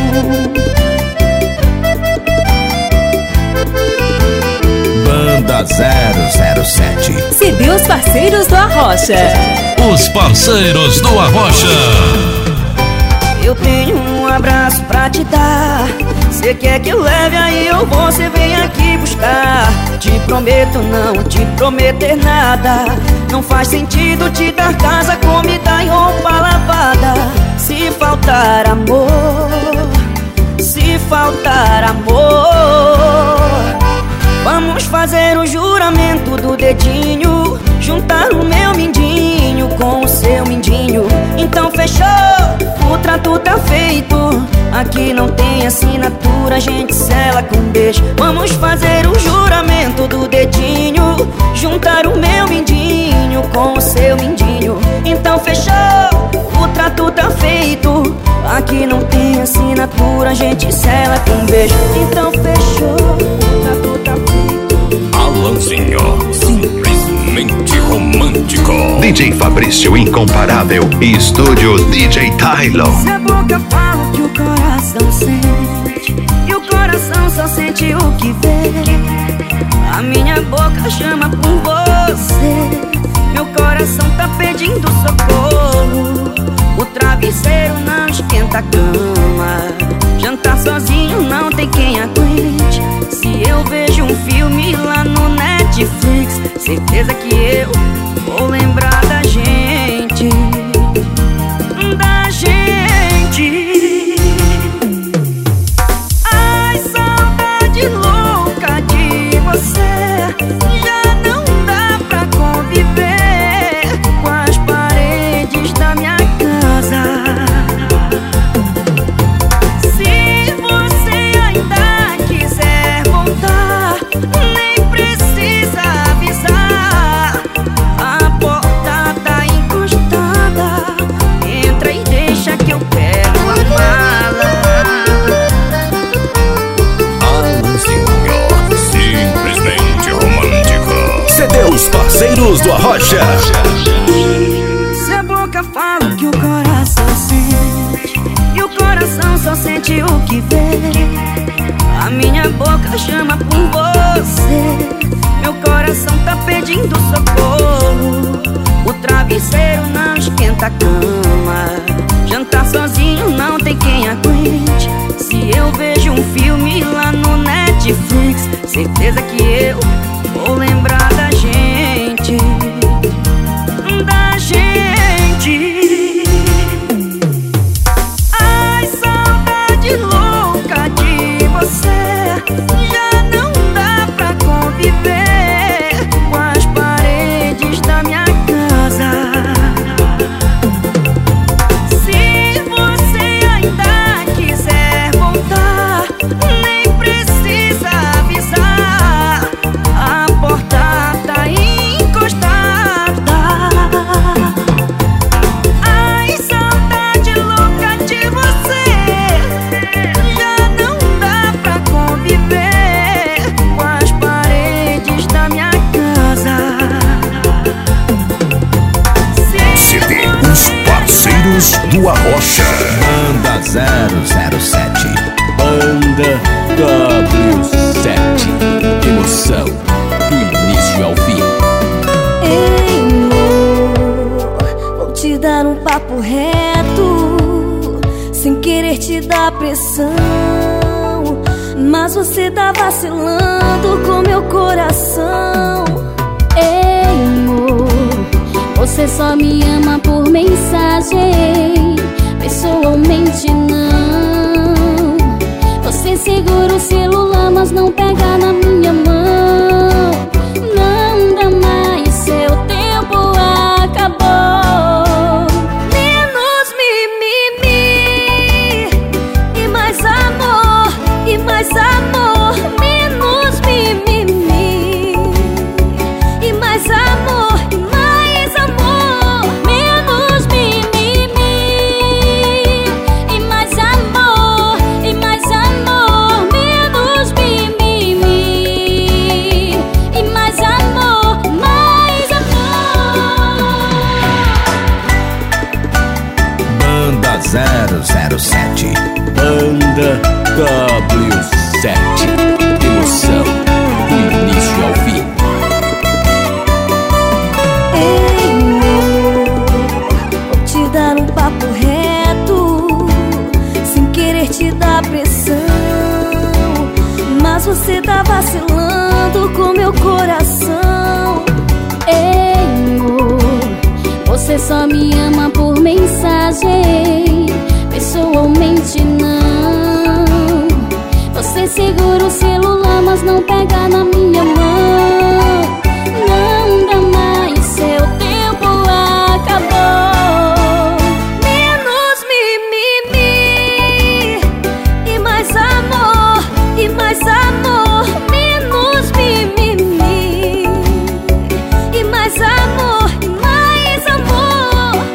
Banda zero zero sete C D Os Parceiros do Arrocha. Os Parceiros do Arrocha. Eu tenho um abraço pra te dar, cê quer que eu leve, aí eu vou, cê vem aqui buscar. Te prometo não te prometer nada, não faz sentido te dar casa, comida e roupa lavada. Se faltar amor, se faltar amor, vamos fazer o juramento do dedinho, juntar o meu mindinho com o seu mindinho. Então fechou, o trato tá feito, aqui não tem assinatura, a gente sela com beijo. Vamos fazer o juramento do dedinho, juntar o meu mindinho com o seu mindinho. Então fechou, o trato tá feito, aqui não tem assinatura, a gente sela com beijo. Então fechou, o trato tá feito. Alanzinho, simplesmente romântico. D J Fabrício incomparável e estúdio D J Tylon. Se a boca fala que o coração sente, e o coração coração só sente o que vê. A minha boca chama por você. Meu coração tá pedindo socorro. O travesseiro não esquenta a cama. Jantar sozinho não tem quem aguente. Se eu vejo um filme lá no Netflix, certeza que eu vou lembrar da gente. Da gente. Ai, saudade louca de você. Já não dá pra conviver com as paredes da minha casa. Se você ainda quiser voltar, nem precisa avisar. A porta tá encostada. Entra e deixa que eu pego a mala. Alan Senhor, simplesmente romântico. C D Os Parceiros do Arrocha. Se a boca fala o que o coração sente, e o coração só sente o que vê. A minha boca chama por você. Meu coração tá pedindo socorro. O travesseiro não esquenta a cama. Jantar sozinho não tem quem aguente. Se eu vejo um filme lá no Netflix, certeza que eu vou lembrar da gente. Da gente. Ai, saudade louca de você. Já não dá pra conviver com as paredes da minha casa. Se você ainda quiser voltar, nem precisa avisar. A porta tá encostada. Ai, saudade louca de você. Já não dá pra conviver com as paredes da minha casa. C D Os Parceiros do Arrocha. Banda zero zero sete. Banda W sete. Emoção do início ao fim. Ei, amor, vou te dar um papo reto, sem querer te dar pressão, mas você tá vacilando com meu coração. Ei, amor, você só me ama por mensagem, pessoalmente não. Você segura o celular, mas não pega na minha mão. Não dá mais, seu tempo acabou. Menos mimimi e mais amor, e mais amor. Menos mimimi e mais amor, e mais amor. Menos mimimi e mais amor, e mais amor. Menos mimimi e mais amor, mais amor. Banda zero zero sete. Banda W sete. Emoção do início ao fim. Ei, amor, vou te dar um papo reto, sem querer te dar pressão, mas você tá vacilando com meu coração. Ei, amor, você só me ama por mensagem, pessoalmente não. Você segura o celular, mas não pega na minha mão. Não dá mais, seu tempo acabou. Menos mimimi e mais amor, e mais amor. Menos mimimi e mais amor, e mais amor.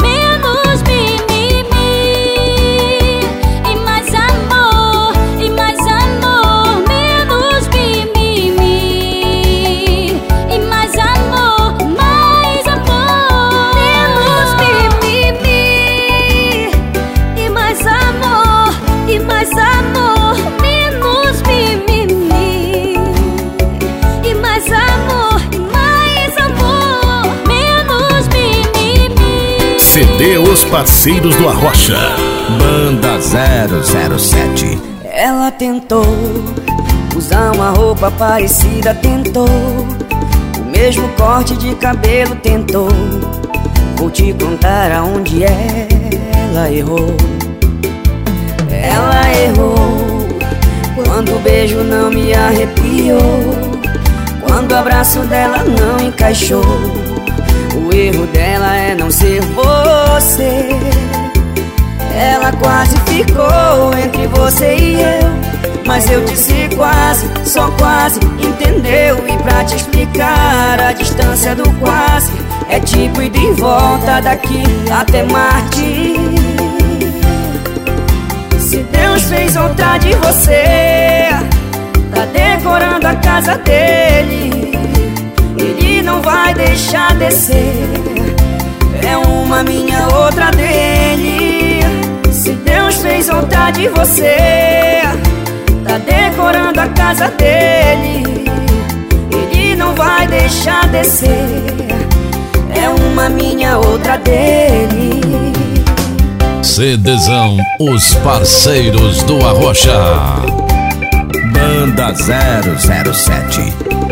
parceiros do Arrocha. Banda zero zero sete. Ela tentou usar uma roupa parecida, tentou o mesmo corte de cabelo, tentou. Vou te contar aonde ela errou. Ela errou quando o beijo não me arrepiou, quando o abraço dela não encaixou. O erro dela é não ser você. Ela quase ficou entre você e eu, mas eu disse quase, só quase, entendeu? E pra te explicar a distância do quase, é tipo ir de volta daqui até Marte. Se Deus fez outra de você, tá decorando a casa dele, ele não vai deixar descer. É uma minha, outra dele. Se Deus fez outra de você, tá decorando a casa dele, ele não vai deixar descer. É uma minha, outra dele. CDzão, os parceiros do Arrocha. Banda zero zero sete.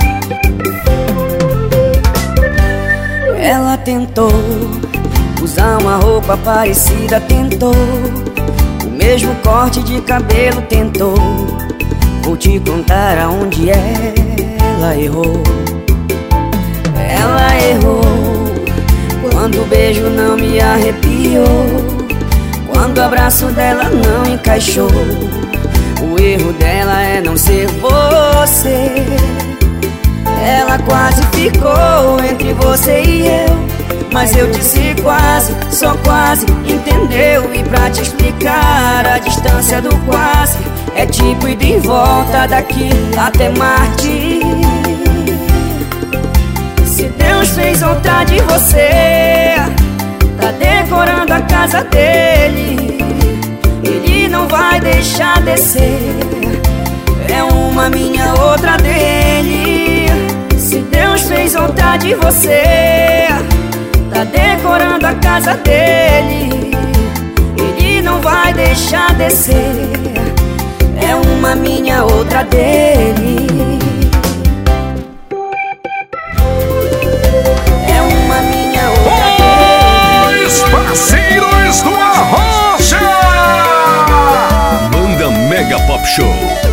Ela tentou usar uma roupa parecida, tentou o mesmo corte de cabelo, tentou. Vou te contar aonde ela errou. Ela errou quando o beijo não me arrepiou, quando o abraço dela não encaixou. O erro dela é não ser você. Ela quase ficou entre você e eu, mas eu disse quase, só quase, entendeu? E pra te explicar a distância do quase, é tipo ir de volta daqui até Marte. Se Deus fez outra de você, tá decorando a casa dele, ele não vai deixar descer. É uma minha, outra dele. Se Deus fez outra de você, tá decorando a casa dele, ele não vai deixar descer. É uma minha, outra dele. É uma minha, outra dele. Os parceiros do Arrocha. Banda Mega Pop Show.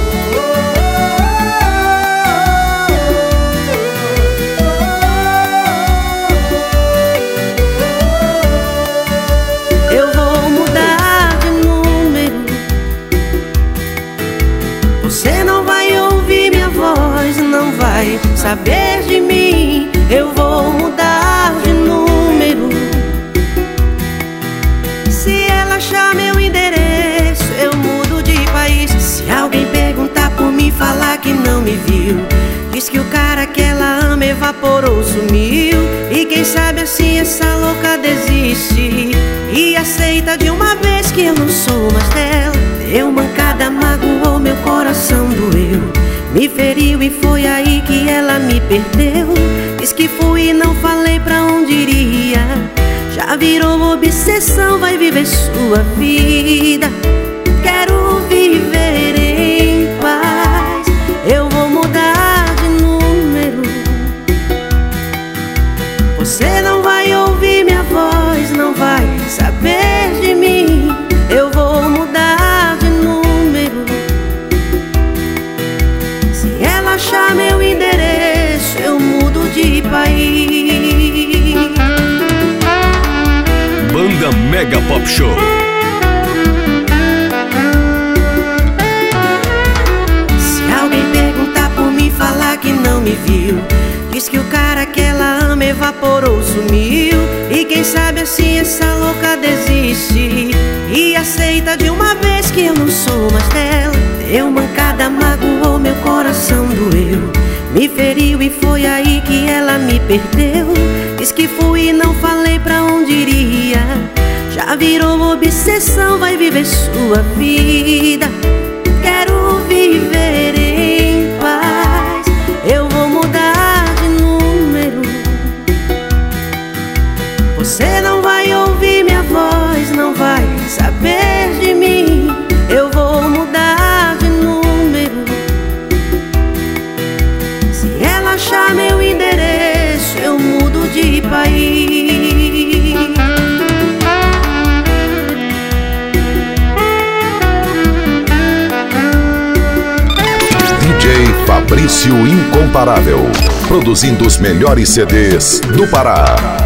Saber de mim, eu vou mudar de número. Se ela achar meu endereço, eu mudo de país. Se alguém perguntar por mim, falar que não me viu, diz que o cara que ela ama evaporou, sumiu. E quem sabe assim essa louca desiste e aceita de uma vez que eu não sou mais dela. Deu mancada, magoou, meu coração doeu, me feriu e foi aí que ela me perdeu. Diz que fui e não falei pra onde iria, já virou obsessão, vai viver sua vida. Quero viver em paz, eu vou mudar de número. Você não vai ouvir minha voz, não vai saber de mim. Eu vou mudar de número. Se ela achar meu endereço, eu mudo de país. Banda Mega Pop Show. Se alguém perguntar por mim, falar que não me viu, diz que o cara que ela ama evaporou, sumiu. E quem sabe assim essa louca desiste e aceita de uma vez que eu não sou mais dela. Deu mancada, magoou, meu coração doeu, me feriu e foi aí que ela me perdeu. Diz que fui e não falei pra onde iria, já virou obsessão, vai viver sua vida. Quero viver em paz, eu vou mudar de número. Você não vai ouvir minha voz, trair. D J Fabrício Incomparável, produzindo os melhores C Ds do Pará.